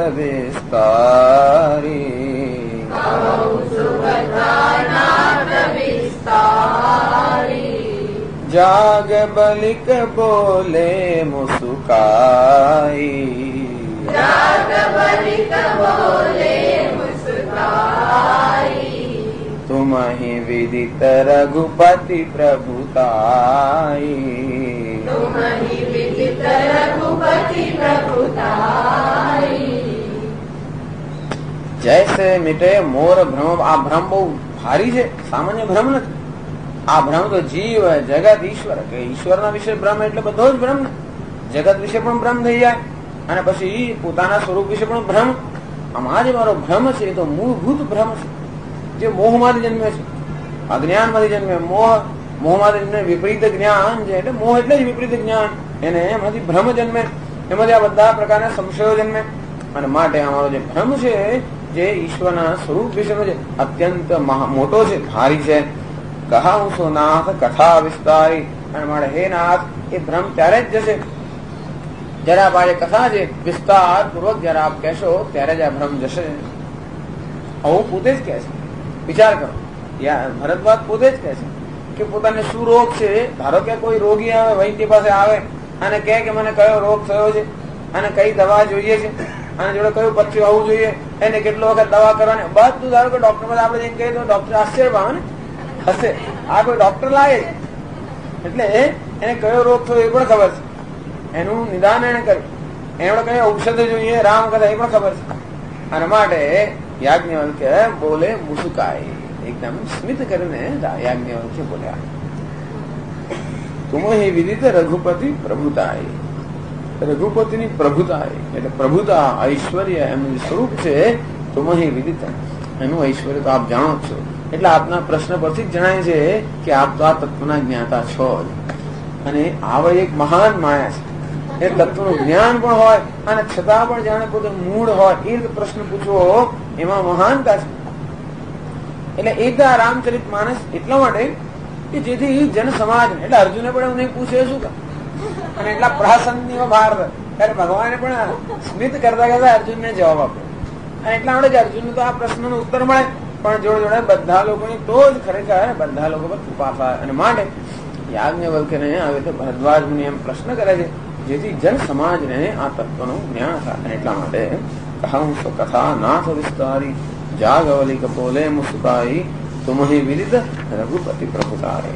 S1: विस्तारी,
S2: कहूँ सो कथा नाथ विस्तारी,
S1: जाग बलिक बोले मुस्काई,
S2: जागवलिक बोले मुस्काई।
S1: तुम ही विदित रघुपति प्रभुताई।
S2: तुम ही विदित रघुपति प्रभुताई।
S1: जैसे मिटे मोर भ्रम। आ भ्रम બહુ ભારી છે, સામાન્ય ભ્રમ નથી. આ ભ્રમ તો જીવ, જગત, ઈશ્વર કે ઈશ્વરના વિશે ભ્રમ એટલે બધો જ ભ્રમ ને. જગત વિશે પણ ભ્રમ થઈ જાય અને પછી પોતાના સ્વરૂપ વિશે પણ ભ્રમ. આમાં જે મારો ભ્રમ છે એ તો મૂળભૂત ભ્રમ છે, જે મોહમાંથી જન્મે છે, અજ્ઞાનમાંથી જન્મે. મોહમાંથી જન્મે વિપરીત જ્ઞાન છે, એટલે મોહ એટલે જ વિપરીત જ્ઞાન. એને એમાંથી ભ્રમ જન્મે, એમાંથી આ બધા પ્રકારના સંશયો જન્મે. અને માટે અમારો જે ભ્રમ છે, જે ઈશ્વરના સ્વરૂપ વિશેનો છે, અત્યંત મોટો છે, ભારી છે. કહું છો નાથ કથા વિસ્તારી. અને માટે હે નાથ, એ ભ્રમ ત્યારે જ જશે જરા આપ આ કથા છે વિસ્તાર પૂર્વક જયારે આપ કહેશો ત્યારે જ આ ભ્રમ જશે. આવું પોતે જ કહે છે. વિચાર કરો, ભરતવાદ પોતે જ કહે છે કે પોતાને શું રોગ છે. ધારો કે કોઈ રોગી આવે, વૈદ્ય પાસે આવે અને કહે કે મને કયો રોગ થયો છે અને કઈ દવા જોઈએ છે અને જોડે કયું પથ્યું આવવું જોઈએ, એને કેટલો વખત દવા કરવાની, બધું. ધારો કે ડોક્ટર પાસે આપણે જઈને કહીએ તો ડોક્ટર આશ્ચર્ય પામે ને, હશે. આ કોઈ ડોક્ટર લાગે છે એટલે એને કયો રોગ થયો એ પણ ખબર છે, એનું નિદાન એને કર્યું, એને કઈ ઔષધ જોઈએ, રામ કથા એ પણ ખબર છે. અને માટે યાજ્ઞવલ્ક્ય બોલે મુસુકાય, એકદમ સ્મિત કરીને યાજ્ઞવલ્ક્ય બોલ્યા, તુમ હી વિદિત રઘુપતિ પ્રભુતાય. રઘુપતિની પ્રભુતા એટલે પ્રભુતા, ઐશ્વર્ય એમનું સ્વરૂપ છે. તુમ હી વિદિત, એનું ઐશ્વર્ય તો આપ જાણો છો. એટલે આપના પ્રશ્ન પરથી જ જણાય છે કે આપ તો આ તત્વના જ્ઞાતા છો જ. અને આવા એક મહાન માયા છે, એ તત્વનું જ્ઞાન પણ હોય અને છતાં પણ જાણે પોતે મૂળ હોય એ રીતે પ્રશ્ન પૂછવો, એમાં મહાનતા છે. એટલે એક રામચરિત માનસ એટલા માટે કે જેથી જન સમાજ, એટલે અર્જુને પણ એવું નહીં પૂછે શું કે, અને એટલા પ્રાસંગિક ભાર ત્યારે ભગવાને પણ સ્મિત કરતા કરતા અર્જુનને જવાબ આપ્યો. અને એટલા માટે જ અર્જુનને તો આ પ્રશ્નનો ઉત્તર મળે, પણ જોડે જોડે બધા લોકોની તો જ ખરેખર બધા લોકો પર કૃપા થાય. અને માટે યાજ્ઞવલ્ક્યને આવી રીતે ભરદ્વાજ મુનિ એમ પ્રશ્ન કરે છે જેથી જન સમાજને આ તત્વનું જ્ઞાન થાય. અને એટલા માટે કહું સો કથા નાથ વિસ્તારી, જાગવલિક બોલે મુસ્કાઈ, તુમ હી વિદિત રઘુપતિ પ્રભુતાય.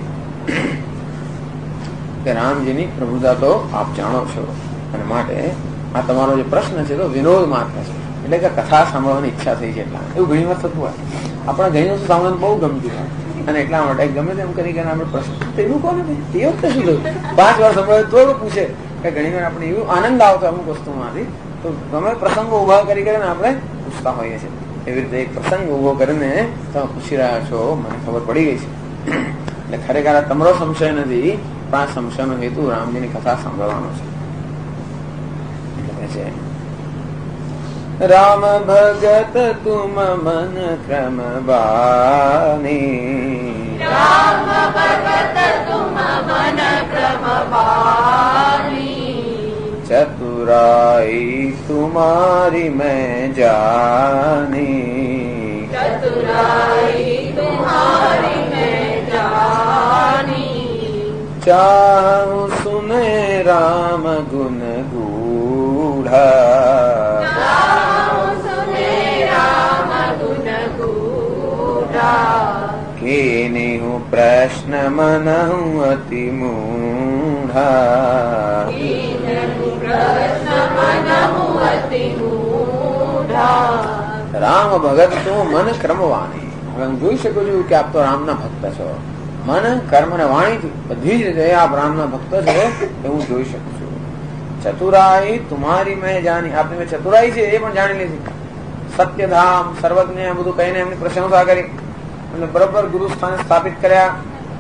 S1: કે રામજીની પ્રભુતા તો આપ જાણો છો. અને માટે આ તમારો જે પ્રશ્ન છે તો વિનોદ માત્ર છે, એટલે કે કથા સાંભળવાની ઈચ્છા થઈ છે. એટલા એવું ઘણી વાર થતું હોય, આપણા ઘણી વસ્તુ સાંભળવાનું બહુ ગમતું હોય અને એટલા માટે ગમે તેમ કરી કે આપણે પ્રશ્ન પેલું કોને તે વખતે શું થયું 5 વાર સાંભળે તો પૂછે કે ઘણી વાર આપણે એવું આનંદ આવતો અમુક વસ્તુમાંથી, તો ગમે પ્રસંગો ઉભા કરીને આપણે પૂછતા હોઈએ છીએ. એવી રીતે એક પ્રસંગ ઉભો કરીને તમે પૂછી રહ્યા છો, મને ખબર પડી ગઈ છે. એટલે ખરેખર આ તમારો સંશય નથી, પણ આ સંશયનો હેતુ રામજીની કથા સાંભળવાનો છે. રામ ભગત તુમ મન ક્રમ બાની,
S2: રામ ભગત તુમ મન ક્રમ બાની,
S1: ચતુરાઈ તુમારી મેં જાની,
S2: ચતુરાઈ તુમ્હારી મેં જાની,
S1: ચાહું સુને રામ ગુણ ગૂઢા,
S2: ચાહું સુને રામ ગુણ ગૂઢા,
S1: કેને હું પ્રશ્ન મનહું અતિ મૂઢા,
S2: પ્રશ્ન મનહું અતિ મૂઢા.
S1: રામ ભગત તું મન કર્મવાણી. હવે હું જોઈ શકું છું કે આપ તો રામના ભક્ત છો. મન કર્મ અને વાણીથી બધી જ રીતે આપ રામના ભક્ત છો એ હું જોઈ શકું છું. ચતુરાઈ તુમારી મેં જાણી, આપની મેં ચતુરાઈ છે એ પણ જાણી લીધી. સત્યધામ સર્વજ્ઞ બધું કહીને એમની પ્રશંસા કરી અને બરોબર ગુરુ સ્થાને સ્થાપિત કર્યા.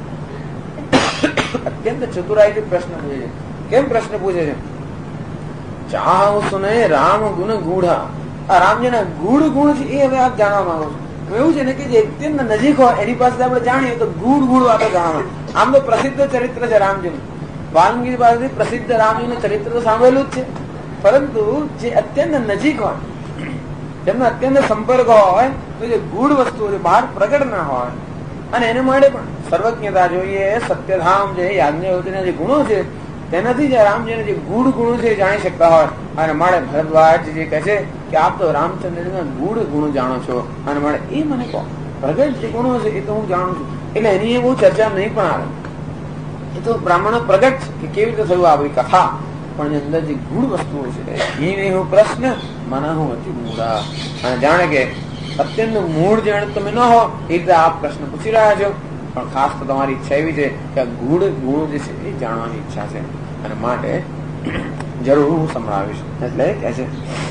S1: અત્યંત ચતુરાઈથી પ્રશ્ન પૂછે છે. કેમ પ્રશ્ન પૂછે છે? ચાહું સુને રામ ગુણ ગૂઢા. આ રામજીના ગૂઢ ગુણ છે એ હવે આપ જાણવા માંગો છો. એવું છે ને કે જે અત્યંત નજીક હોય એની પાસે આપણે જાણીએ તો ગૂઢ ગૂઢ વાતો જાણવા. આમ તો પ્રસિદ્ધ ચરિત્ર છે રામજીનું, વાલ્મીકી પાસેથી પ્રસિદ્ધ રામજીનું ચરિત્ર તો સાંભળેલું જ છે, પરંતુ જે અત્યંત નજીક હોય, જેમનો અત્યંત સંપર્ક હોય તો જે ગૂઢ વસ્તુઓ છે બહાર પ્રગટ ના હોય, અને એને માટે પણ સર્વજ્ઞતા જોઈએ, સત્યધામ છે, યાજ્ઞવલ્ક્યના જે ગુણો છે તેનાથી જ રામજીને જે ગૂઢ ગુણો છે એ જાણી શકતા હોય. અને મારે ભરદ્વાજ જે કહે છે કે આપ તો રામચંદ્રના ગૂઢ ગુણો જાણો છો, અને મારે એ મને કહો પ્રગટ જે ગુણો છે એ તો હું જાણું છું. એટલે એની એ બહુ ચર્ચા નહીં પણ આવે. એ તો બ્રાહ્મણો પ્રગટ છે કે કેવી રીતે થયું આ બધી કથા, પણ એની અંદર જે ગૂઢ વસ્તુઓ છે એ હું પ્રશ્ન મને હું અતિ મૂળા, અને જાણે કે અત્યંત મૂળ જાણે તમે ન હો એ રીતે આપ પ્રશ્ન પૂછી રહ્યા છો, પણ ખાસ તો તમારી ઈચ્છા એવી છે કે આ ગૂઢ ગુણ જે છે એ જાણવાની ઈચ્છા છે, અને માટે જરૂર હું સંભળાવીશ. એટલે કે છે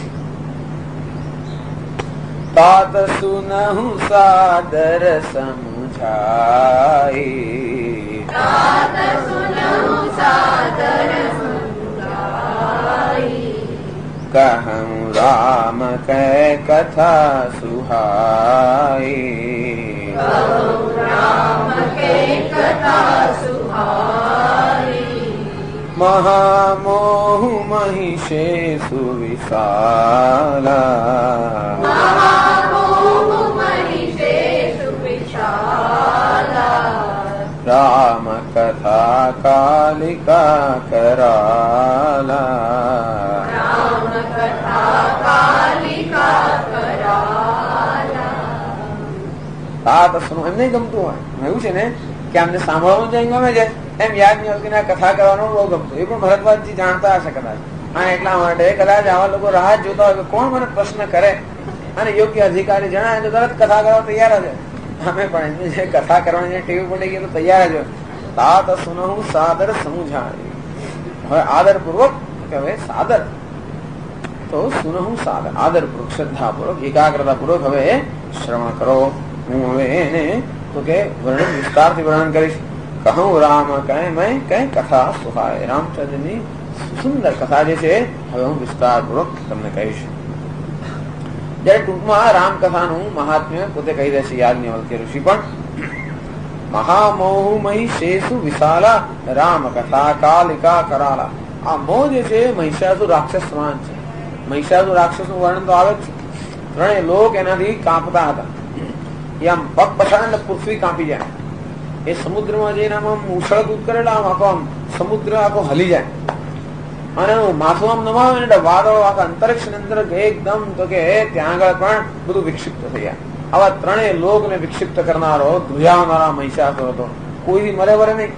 S1: તાત સુનહુ સાદર સમજાઈ,
S2: તાત સુનહુ સાદર સમજાઈ,
S1: કહું રામ કહે કથા સુહાઈ,
S2: કહું રામ કે કથા સુહાઈ,
S1: મહામોહ મહિષે સુવિશાલા,
S2: મહામોહ મહિષે સુવિશાલા,
S1: રામ કથા કાલિકા કરાલા,
S2: રામ કથા કાલિકા કરાલા.
S1: આ તો એમ નહીં ગમતું હોય, એવું છે ને કે અમને સાંભળવાનું જેમ ગમે છે એમ યાજ્ઞવલ્ક્યને કથા કરવાનું બહુ ગમતું. એ પણ ભરદ્વાજજી જાણતા હશે કદાચ, અને એટલા માટે કદાચ આવા લોકો રાહ જોતા હોય કે કોણ મને પ્રશ્ન કરે, અને યોગ્ય અધિકારી જણાય તો તરત કથા કરવા તૈયાર જ. અમે પણ એમની જે કથા કરવાની ટેવ પડી ગઈ તો તૈયાર જ. તાત સુનહુ સાદર સમજાય, હવે આદર પૂર્વક હવે સાદર તો સુનહુ સાદર આદરપૂર્વક શ્રદ્ધાપૂર્વક એકાગ્રતા પૂર્વક હવે શ્રવણ કરો. હું હવે એને તો કે વર્ણન વિસ્તારથી વર્ણન કરીશ. કહું રામ કહે મેં કઈ કથા સુહાય, રામચંદ્રની સુંદર કથા જે છે હવે હું વિસ્તારપૂર્વક તમને કહીશ. જયારે ટૂંકમાં રામકથાનું મહાત્મ્ય પોતે કહી દે છે યાજ્ઞવલ્ક્ય ઋષિ પણ. મહામોહ મહિષેષુ વિશાલા, રામ કથા કાલિકા કરાલા. આ મોહ જે છે મહિષાસુર રાક્ષસ સમાન છે. મહિષાસુર રાક્ષસ નું વર્ણન તો આવે જ છે. ત્રણેય લોક એનાથી કાંપતા હતા. એ આમ પગ પછાડે પૃથ્વી કાંપી જાય. એ સમુદ્રમાં જઈને આમ ઉછળકૂદ કરેલા આખો આમ સમુદ્ર આખો હલી જાય, અને માથું આમ નમાવે એટલે વાદળો આખા અંતરિક્ષ ની અંદર એકદમ તો કે ત્યાં આગળ પણ બધું વિક્ષિપ્ત થઈ જાય. આવા ત્રણેય લોકને વિક્ષિપ્ત કરનારો ધ્રુજાવનારા મહિષાસુર હતો. કોઈ મરે વરે નહીં.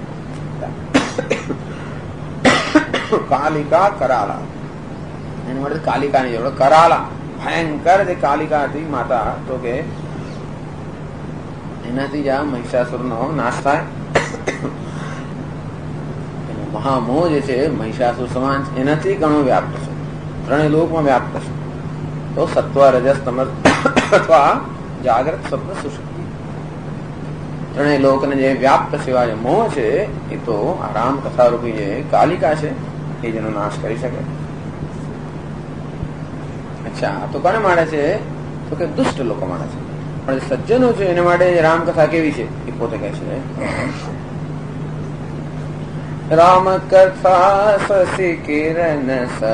S1: કાલિકા કરાલા, એની માટે કાલિકા ની જોડે કરાલા ભયંકર જે કાલિકા હતી માતા, તો કે એનાથી જ આ મહિષાસુર નો નાશ થાય. મહામોહ જે છે મહિષાસુર સમાન છે, એનાથી ઘણો વ્યાપ્ત છે, ત્રણેય લોકમાં વ્યાપ્ત છે. તો સત્વ રજસ તમસ અથવા જાગ્રત સ્વપ્ન સુષુપ્તિ ત્રણેય લોકને જે વ્યાપ્ત સેવા જે મોહ છે એ તો આ રામ કથા રૂપી જે કાલિકા છે એ જેનો નાશ કરી શકે. અચ્છા, તો કોને માટે છે? તો કે દુષ્ટ લોકો માટે છે. પણ સજ્જનો છે એના માટે રામકથા કેવી છે એ પોતે કહે છે. રામ કથા શશી કિરણ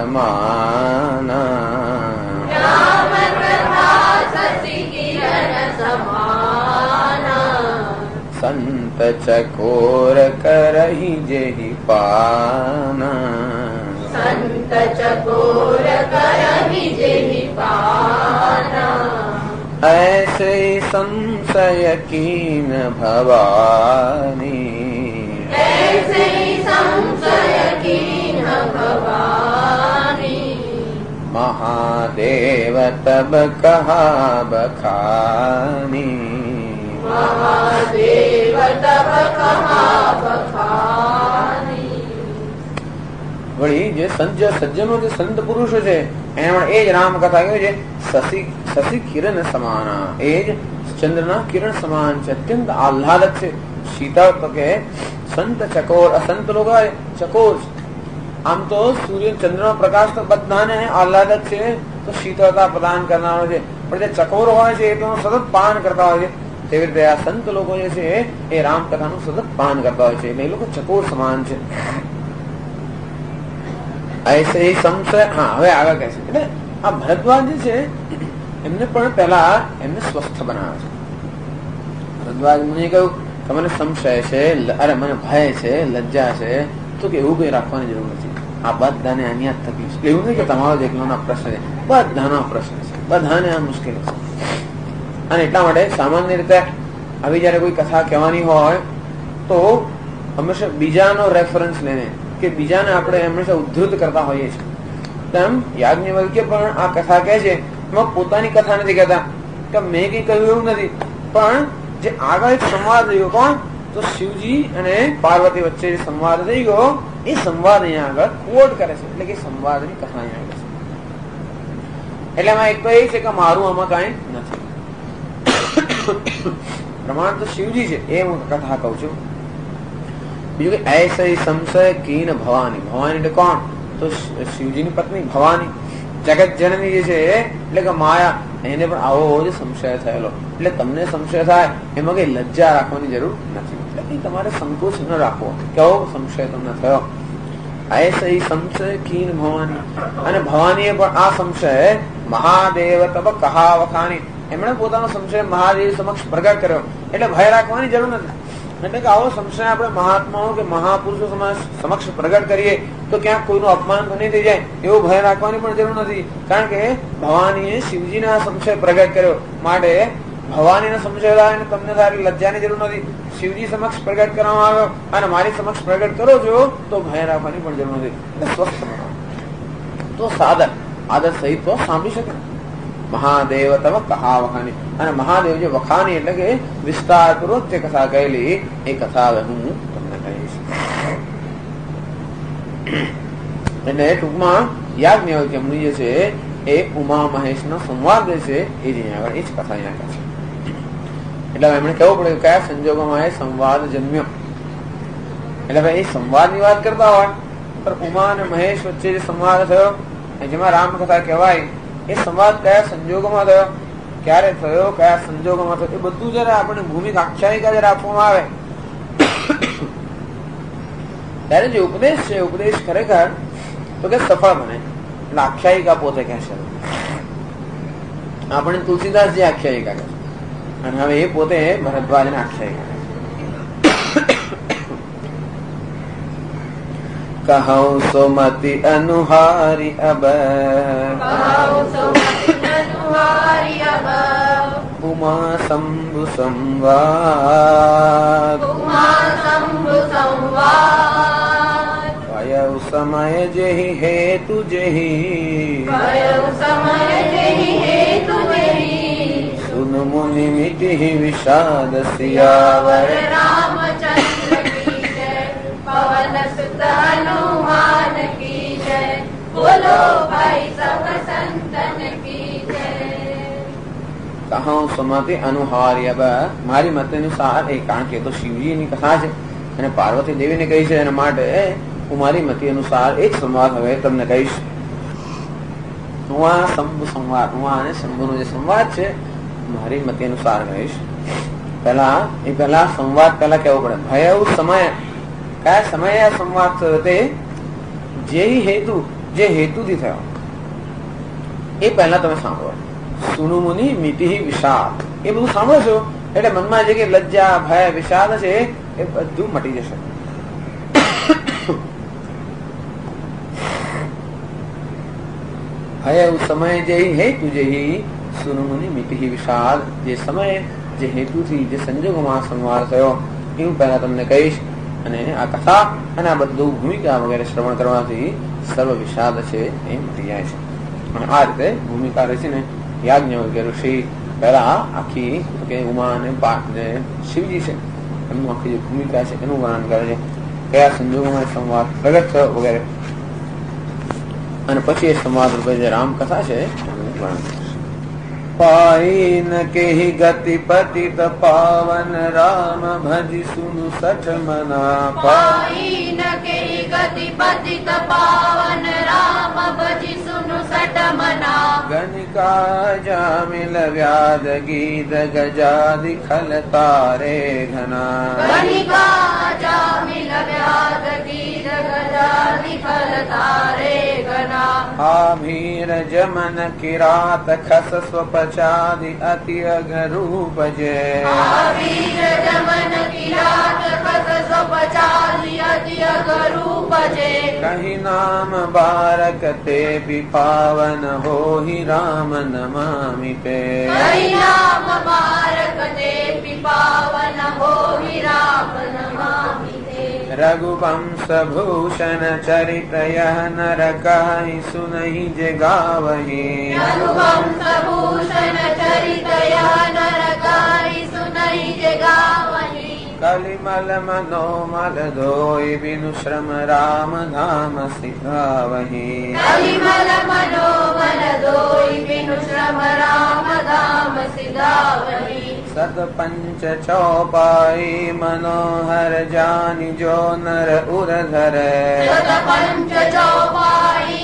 S1: સમાના,
S2: રામ કથા શશી કિરણ સમાના,
S1: સંત ચકોર કરહી જેહી પાના,
S2: સંત ચકોર કરહી જેહી પાના,
S1: ऐसे संशय कीन भवानी,
S2: ऐसे संशय कीन भवानी,
S1: महादेव तब कहा बखानी,
S2: महादेव तब कहा बखानी.
S1: વળી જે સજ્જનો જે સંત પુરુષો છે એના એ જ રામકથા કેવી છે? શશી કિરણ સમાના, એ જ ચંદ્રના કિરણ સમાન છે, અત્યંત આહ્લાદક છે, શીતળ. તો કે સંત ચકોર, અસંત લોકો ચકોર. આમ તો સૂર્ય ચંદ્રનો પ્રકાશ તો બધાને આહ્લાદક છે, તો શીતળતા પ્રદાન કરનારો છે, પણ જે ચકોર હોય છે એ તો સતત પાન કરતા હોય છે. તેવી રીતે આ સંત લોકો જે છે એ રામકથાનું સતત પાન કરતા હોય છે, એટલે એ લોકો ચકોર સમાન છે. ऐसे ही संशय. હા, હવે આગળ કહે છે એટલે આ ભરદ્વાજ જે છે એમને પણ પહેલા એમને સ્વસ્થ બનાવે છે. ભરદ્વાજ મુનિએ કહ્યું કે મને સંશય છે, અરે મને ભય છે, લજ્જા છે, તો તો કે એવું કઈ રાખવાની જરૂર નથી, આ બધાને આની આ તકલીફ છે. એવું નહીં કે તમારો જ એકલોનો પ્રશ્ન છે, બધાનો પ્રશ્ન છે, બધાને આ મુશ્કેલી છે. અને એટલા માટે સામાન્ય રીતે આવી જયારે કોઈ કથા કહેવાની હોય તો હંમેશા બીજાનો રેફરન્સ લઈને કે બીજાને આપણે હંમેશા ઉદ્ધૃત કરતા હોઈએ છીએ. તેમ યાજ્ઞવલ્ક્ય પણ આ કથા કહે છે એમાં પોતાની કથા નથી કહેતા કે મેં કઈ કહ્યું એવું નથી, પણ જે આગળ એક સંવાદ રહ્યો કોણ તો શિવજી અને પાર્વતી વચ્ચે જે સંવાદ થઈ ગયો એ સંવાદ અહીંયા આગળ કોટ કરે છે, એટલે કે સંવાદની કથા અહીંયા આગળ છે. એટલે એમાં એક તો એ છે કે મારું આમાં કઈ નથી, પ્રમાણ તો શિવજી છે એ હું કથા કઉ છું. બીજું કે ऐसे संशय कीन भवानी, भवानी એટલે કોણ તો શિવજીની પત્ની ભવાની, જગત જનની જે છે એટલે કે માયા, એને પણ આવો જ સંશય થયેલો. એટલે તમને સંશય થાય એમાં કઈ લજ્જા રાખવાની જરૂર નથી, એટલે કઈ તમારે સંકોચ ન રાખવો કેવો સંશય તમને થયો. ऐसे संशय कीन भवानी, અને ભવાનીએ પણ આ સંશય મહાદેવ તબ કહા વખાની, એમણે પોતાનો સંશય મહાદેવ સમક્ષ પ્રગટ કર્યો. એટલે ભય રાખવાની જરૂર નથી. એટલે કે આવો સંશય આપણે મહાત્માઓ કે મહાપુરુષો સમક્ષ પ્રગટ કરીએ તો ક્યાંક કોઈનું અપમાન તો નહીં થઈ જાય એવો ભય રાખવાની પણ જરૂર નથી. કારણ કે ભવાનીએ શિવજીને આ સંશય પ્રગટ કર્યો, માટે ભવાનીનો સંશય થાય અને તમને સારી લજ્જાની જરૂર નથી. શિવજી સમક્ષ પ્રગટ કરવામાં આવ્યો અને મારી સમક્ષ પ્રગટ કરો છો તો ભય રાખવાની પણ જરૂર નથી. એટલે સ્વસ્થ તો સાદર આદર સહિત તો સાંભળી શકે. મહાદેવ તવ કહા વખાની, અને મહાદેવ જે વખાની એટલે કે વિસ્તાર પૂર્વક જે કથા કહેલી એ કથા હું તમને કહીશ. એટલે ટૂંકમાં યાજ્ઞવલ્ક્ય મુનિ જે છે એ ઉમા મહેશ નો સંવાદ જે છે એ જ આગળ એ જ કથા અહીંયા કહે છે. એટલે એમણે કહેવું પડે કયા સંજોગોમાં એ સંવાદ જન્મ્યો. એટલે ભાઈ એ સંવાદ ની વાત કરતા હોય પણ ઉમા અને મહેશ વચ્ચે જે સંવાદ થયો જેમાં રામકથા કહેવાય એ સંવાદ કયા સંજોગોમાં થયો, ક્યારે થયો, કયા સંજોગોમાં થયો, એ બધું જયારે આપણે ભૂમિકા આખ્યાયિકા જયારે આપવામાં આવે ત્યારે જે ઉપદેશ છે ઉપદેશ ખરેખર તો કે સફળ બને. એટલે આખ્યાયિકા પોતે કહેશે, આપણે તુલસીદાસજી આખ્યાયિકા કહે અને હવે એ પોતે ભરદ્વાજ ને આખ્યાયિકા કહો સોમતિ અનુહારી અબ ઉમા શંભુ સંવાદ કયો સમય જેહી હેતુ જેહી સુન મુનિ મિટિ વિષાદ સિયાવર
S2: पवन सुत हनुमान की जय, बोलो भाई सब संतन की जय.
S1: કહો સમાધિ અનુહારી અબ, મારી મત અનુસાર એ કારણ કે તો શિવજી ની કથા છે અને પાર્વતી દેવી ને કહી છે એના માટે હું મારી મતિ અનુસાર એક સંવાદ હવે તમને કહીશ. હું શંભુ સંવાદ, હું અને શંભુ નો જે સંવાદ છે મારી મતિ અનુસાર કહીશ. પેલા સંવાદ પેલા કેવો પડે ભય સમય, કયા સમયે આ સંવાદ થયો તે જે હેતુ જે હેતુથી થયો એ પહેલા તમે સાંભળો. સુનુ મુનિ મિતિ વિષાદ, એ બધું સાંભળો છો એટલે મનમાં જે કે લજ્જા ભય વિષાદ છે એ બધું મટી જશે. ભય સમય જે હેતુ જે સુનુ મુનિ મિતિ વિષાદ, જે સમય જે હેતુથી જે સંજોગોમાં સંવાદ થયો એ હું પહેલા તમને કહીશ. અને આ કથા અને આ બધું ભૂમિકા વગેરે શ્રવણ કરવાથી સર્વ વિષાદ છે એ મટી જાય છે. અને આ રીતે ભૂમિકા રહે છે ને યાજ્ઞવલ્ક્ય ઋષિ પહેલા આખી ઉમા અને શિવજી છે એમનું આખી જે ભૂમિકા છે એનું વર્ણન કરે છે, કયા સંજોગોમાં સંવાદ પ્રગટ થયો વગેરે, અને પછી એ સંવાદ રૂપે જે રામકથા છે એનું વર્ણન કરે છે. पाई न केहि गति पतित पावन राम भजि सुनु सठ मना.
S2: पाई न केहि गति पतित पावन राम भजि सुनु सठ मना.
S1: गणिका जामिल व्याध गीत गजादि खल तारे घना.
S2: गणिका जामिल व्याध गीत गजादि खल तारे घना.
S1: आभीरजमन किरात खस स्वपचादि अति अघरूपजे
S2: आवीरजमन किरात खस स्वपचादि अति अघरूपजे
S1: कहि नाम बारक ते पावन हो ही राम नमामि ते
S2: कहि नाम बारक ते पावन हो ही राम नमामि ते
S1: रघुवंश भूषण चरित यह नर कहि सुनहि जे गावहि
S2: रघुवंश भूषण चरित यह नर कहि सुनहि जे गावहि
S1: कलिमल मनोमल धोय बिनु श्रम राम धाम सिखावहि
S2: कलिमल मनोमल धोय बिनु श्रम राम धाम सिधावहि
S1: सत पंच चौपाई मनोहर जानि जो नर उर धरे
S2: सत पंच चौपाई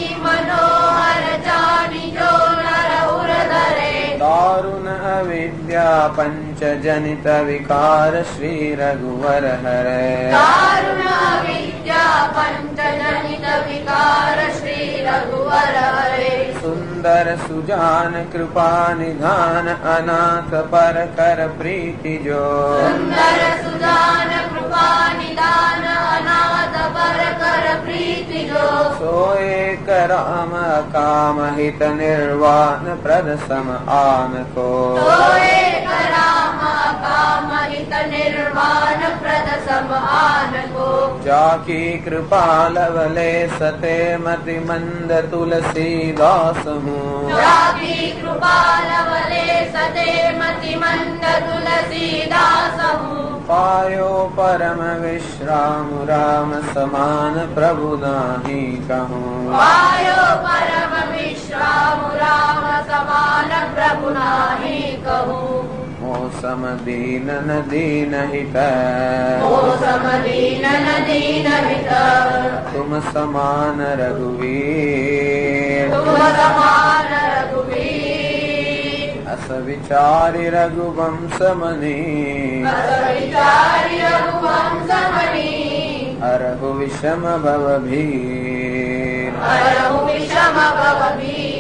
S2: मनोहर जानि जो नर उर धरे
S1: दारुण अविद्या पंच जनित विकार श्री रघुवर हरे
S2: दारुण विद्या पंच जनित विकार श्री रघुवर हरे
S1: सुंदर सुजान कृपा निधान अनाथ पर कर प्रीति जो
S2: सुंदर सुजान कृपा निदान अनाथ पर कर प्रीति जो
S1: सोए राम काम हित निर्वाण प्रद सम आन को
S2: सोए राम काम हित निर्वाण प्रद समान को
S1: जाकी कृपा लवले सते मति मंद तुलसीदास हूँ
S2: जाकी कृपा लवले सते मति मंद तुलसीदास हूँ
S1: पायो परम विश्राम राम समान प्रभु नाहि कहूँ
S2: पायो परम विश्राम राम समान प्रभु नाहि कहूँ
S1: मौसम दीन न दीन हित
S2: मौसम दीन न दीन हित
S1: तुम समान रघुवीर
S2: तुम समान रघुवीर
S1: अस विचारि रघुवंश मनि
S2: अस विचारि रघुवंश मणि
S1: हरहु विषम भव भीर
S2: हरहु विषम भव भीर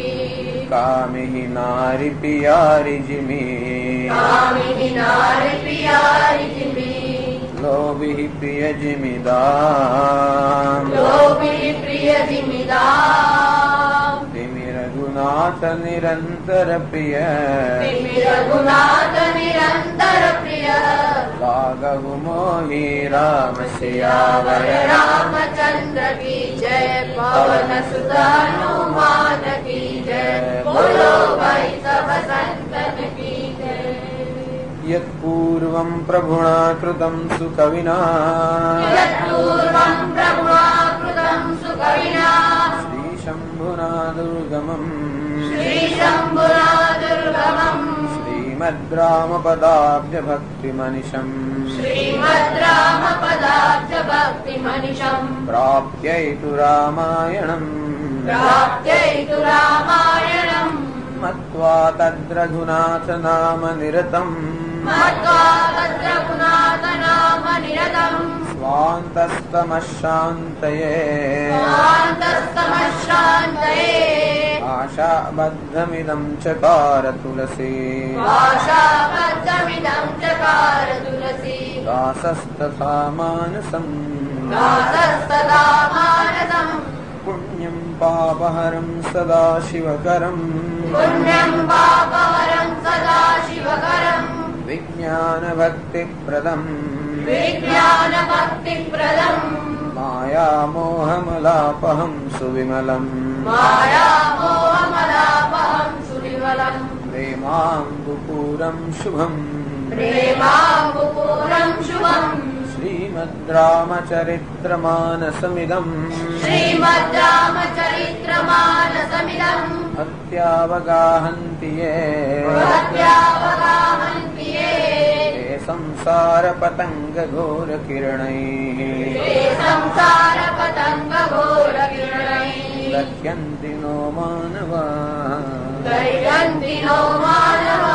S1: कामिहि नारि पियारि जिमि
S2: कामिनि नारि प्रियारि जिमि
S1: लोभिहि प्रिय जिमिदाम
S2: लोभिः प्रिय जिमिदाम्
S1: तिमि रघुनाथ निरंतर प्रिय
S2: तिमि रघुनाथ निरंतर प्रिय
S1: लागहु मोहि राम
S2: सियावर रामचंद्र की जय पवन सुत हनुमान की जय बोलो भाई सब संतन की जय
S1: यत्पूर्वं प्रभुणा कृतं सुकविना
S2: यत्पूर्वं प्रभुणा कृतं सुकविना
S1: श्रीशम्भुना दुर्गमम्
S2: श्रीशम्भुना दुर्गमम्
S1: श्रीमद् रामपदाब्ज भक्तिमनिशम्
S2: श्रीमद् रामपदाब्ज भक्तिमनिशम्
S1: प्राप्यैतु रामायणम्
S2: प्राप्यैतु रामायणम्
S1: मत्वा तद्रघुनाथ नाम निरतम्
S2: मत्वा तद्रघुनाथ नाम निरतम्
S1: स्वान्तस्तमशान्तये
S2: स्वान्तस्तमश्रान्तये
S1: आशाबद्धमिदं चकार तुलसी
S2: आशाबद्धमिदं चकार तुलसी
S1: दासस्तथा मानसम्
S2: दासस्तदा मानसम्
S1: पुण्यं पापहरं सदा शिवकरम्
S2: पुण्यं पापहरं सदा शिवकरम्
S1: विज्ञानभक्तिप्रदम्
S2: विज्ञानभक्तिप्रदम्
S1: मायामोहमलापहं सुविमलम्
S2: मायामोहमलापहं सुविमलम्
S1: प्रेमाम्बुपूरं शुभम्
S2: प्रेमाम्बुपूरं शुभम्
S1: श्रीमद् रामचरित्रमानसमिदम्
S2: श्रीमद् रामचरित्रमानसमिदम्
S1: अत्यावगाहन्ति ये
S2: अत्यावगाहन्ति ये
S1: संसारपतङ्गघोरकिरणैः
S2: संसारपतङ्गघोरकिरणैः
S1: दह्यन्ति नो मानवाः
S2: दह्यन्ति नो मानवाः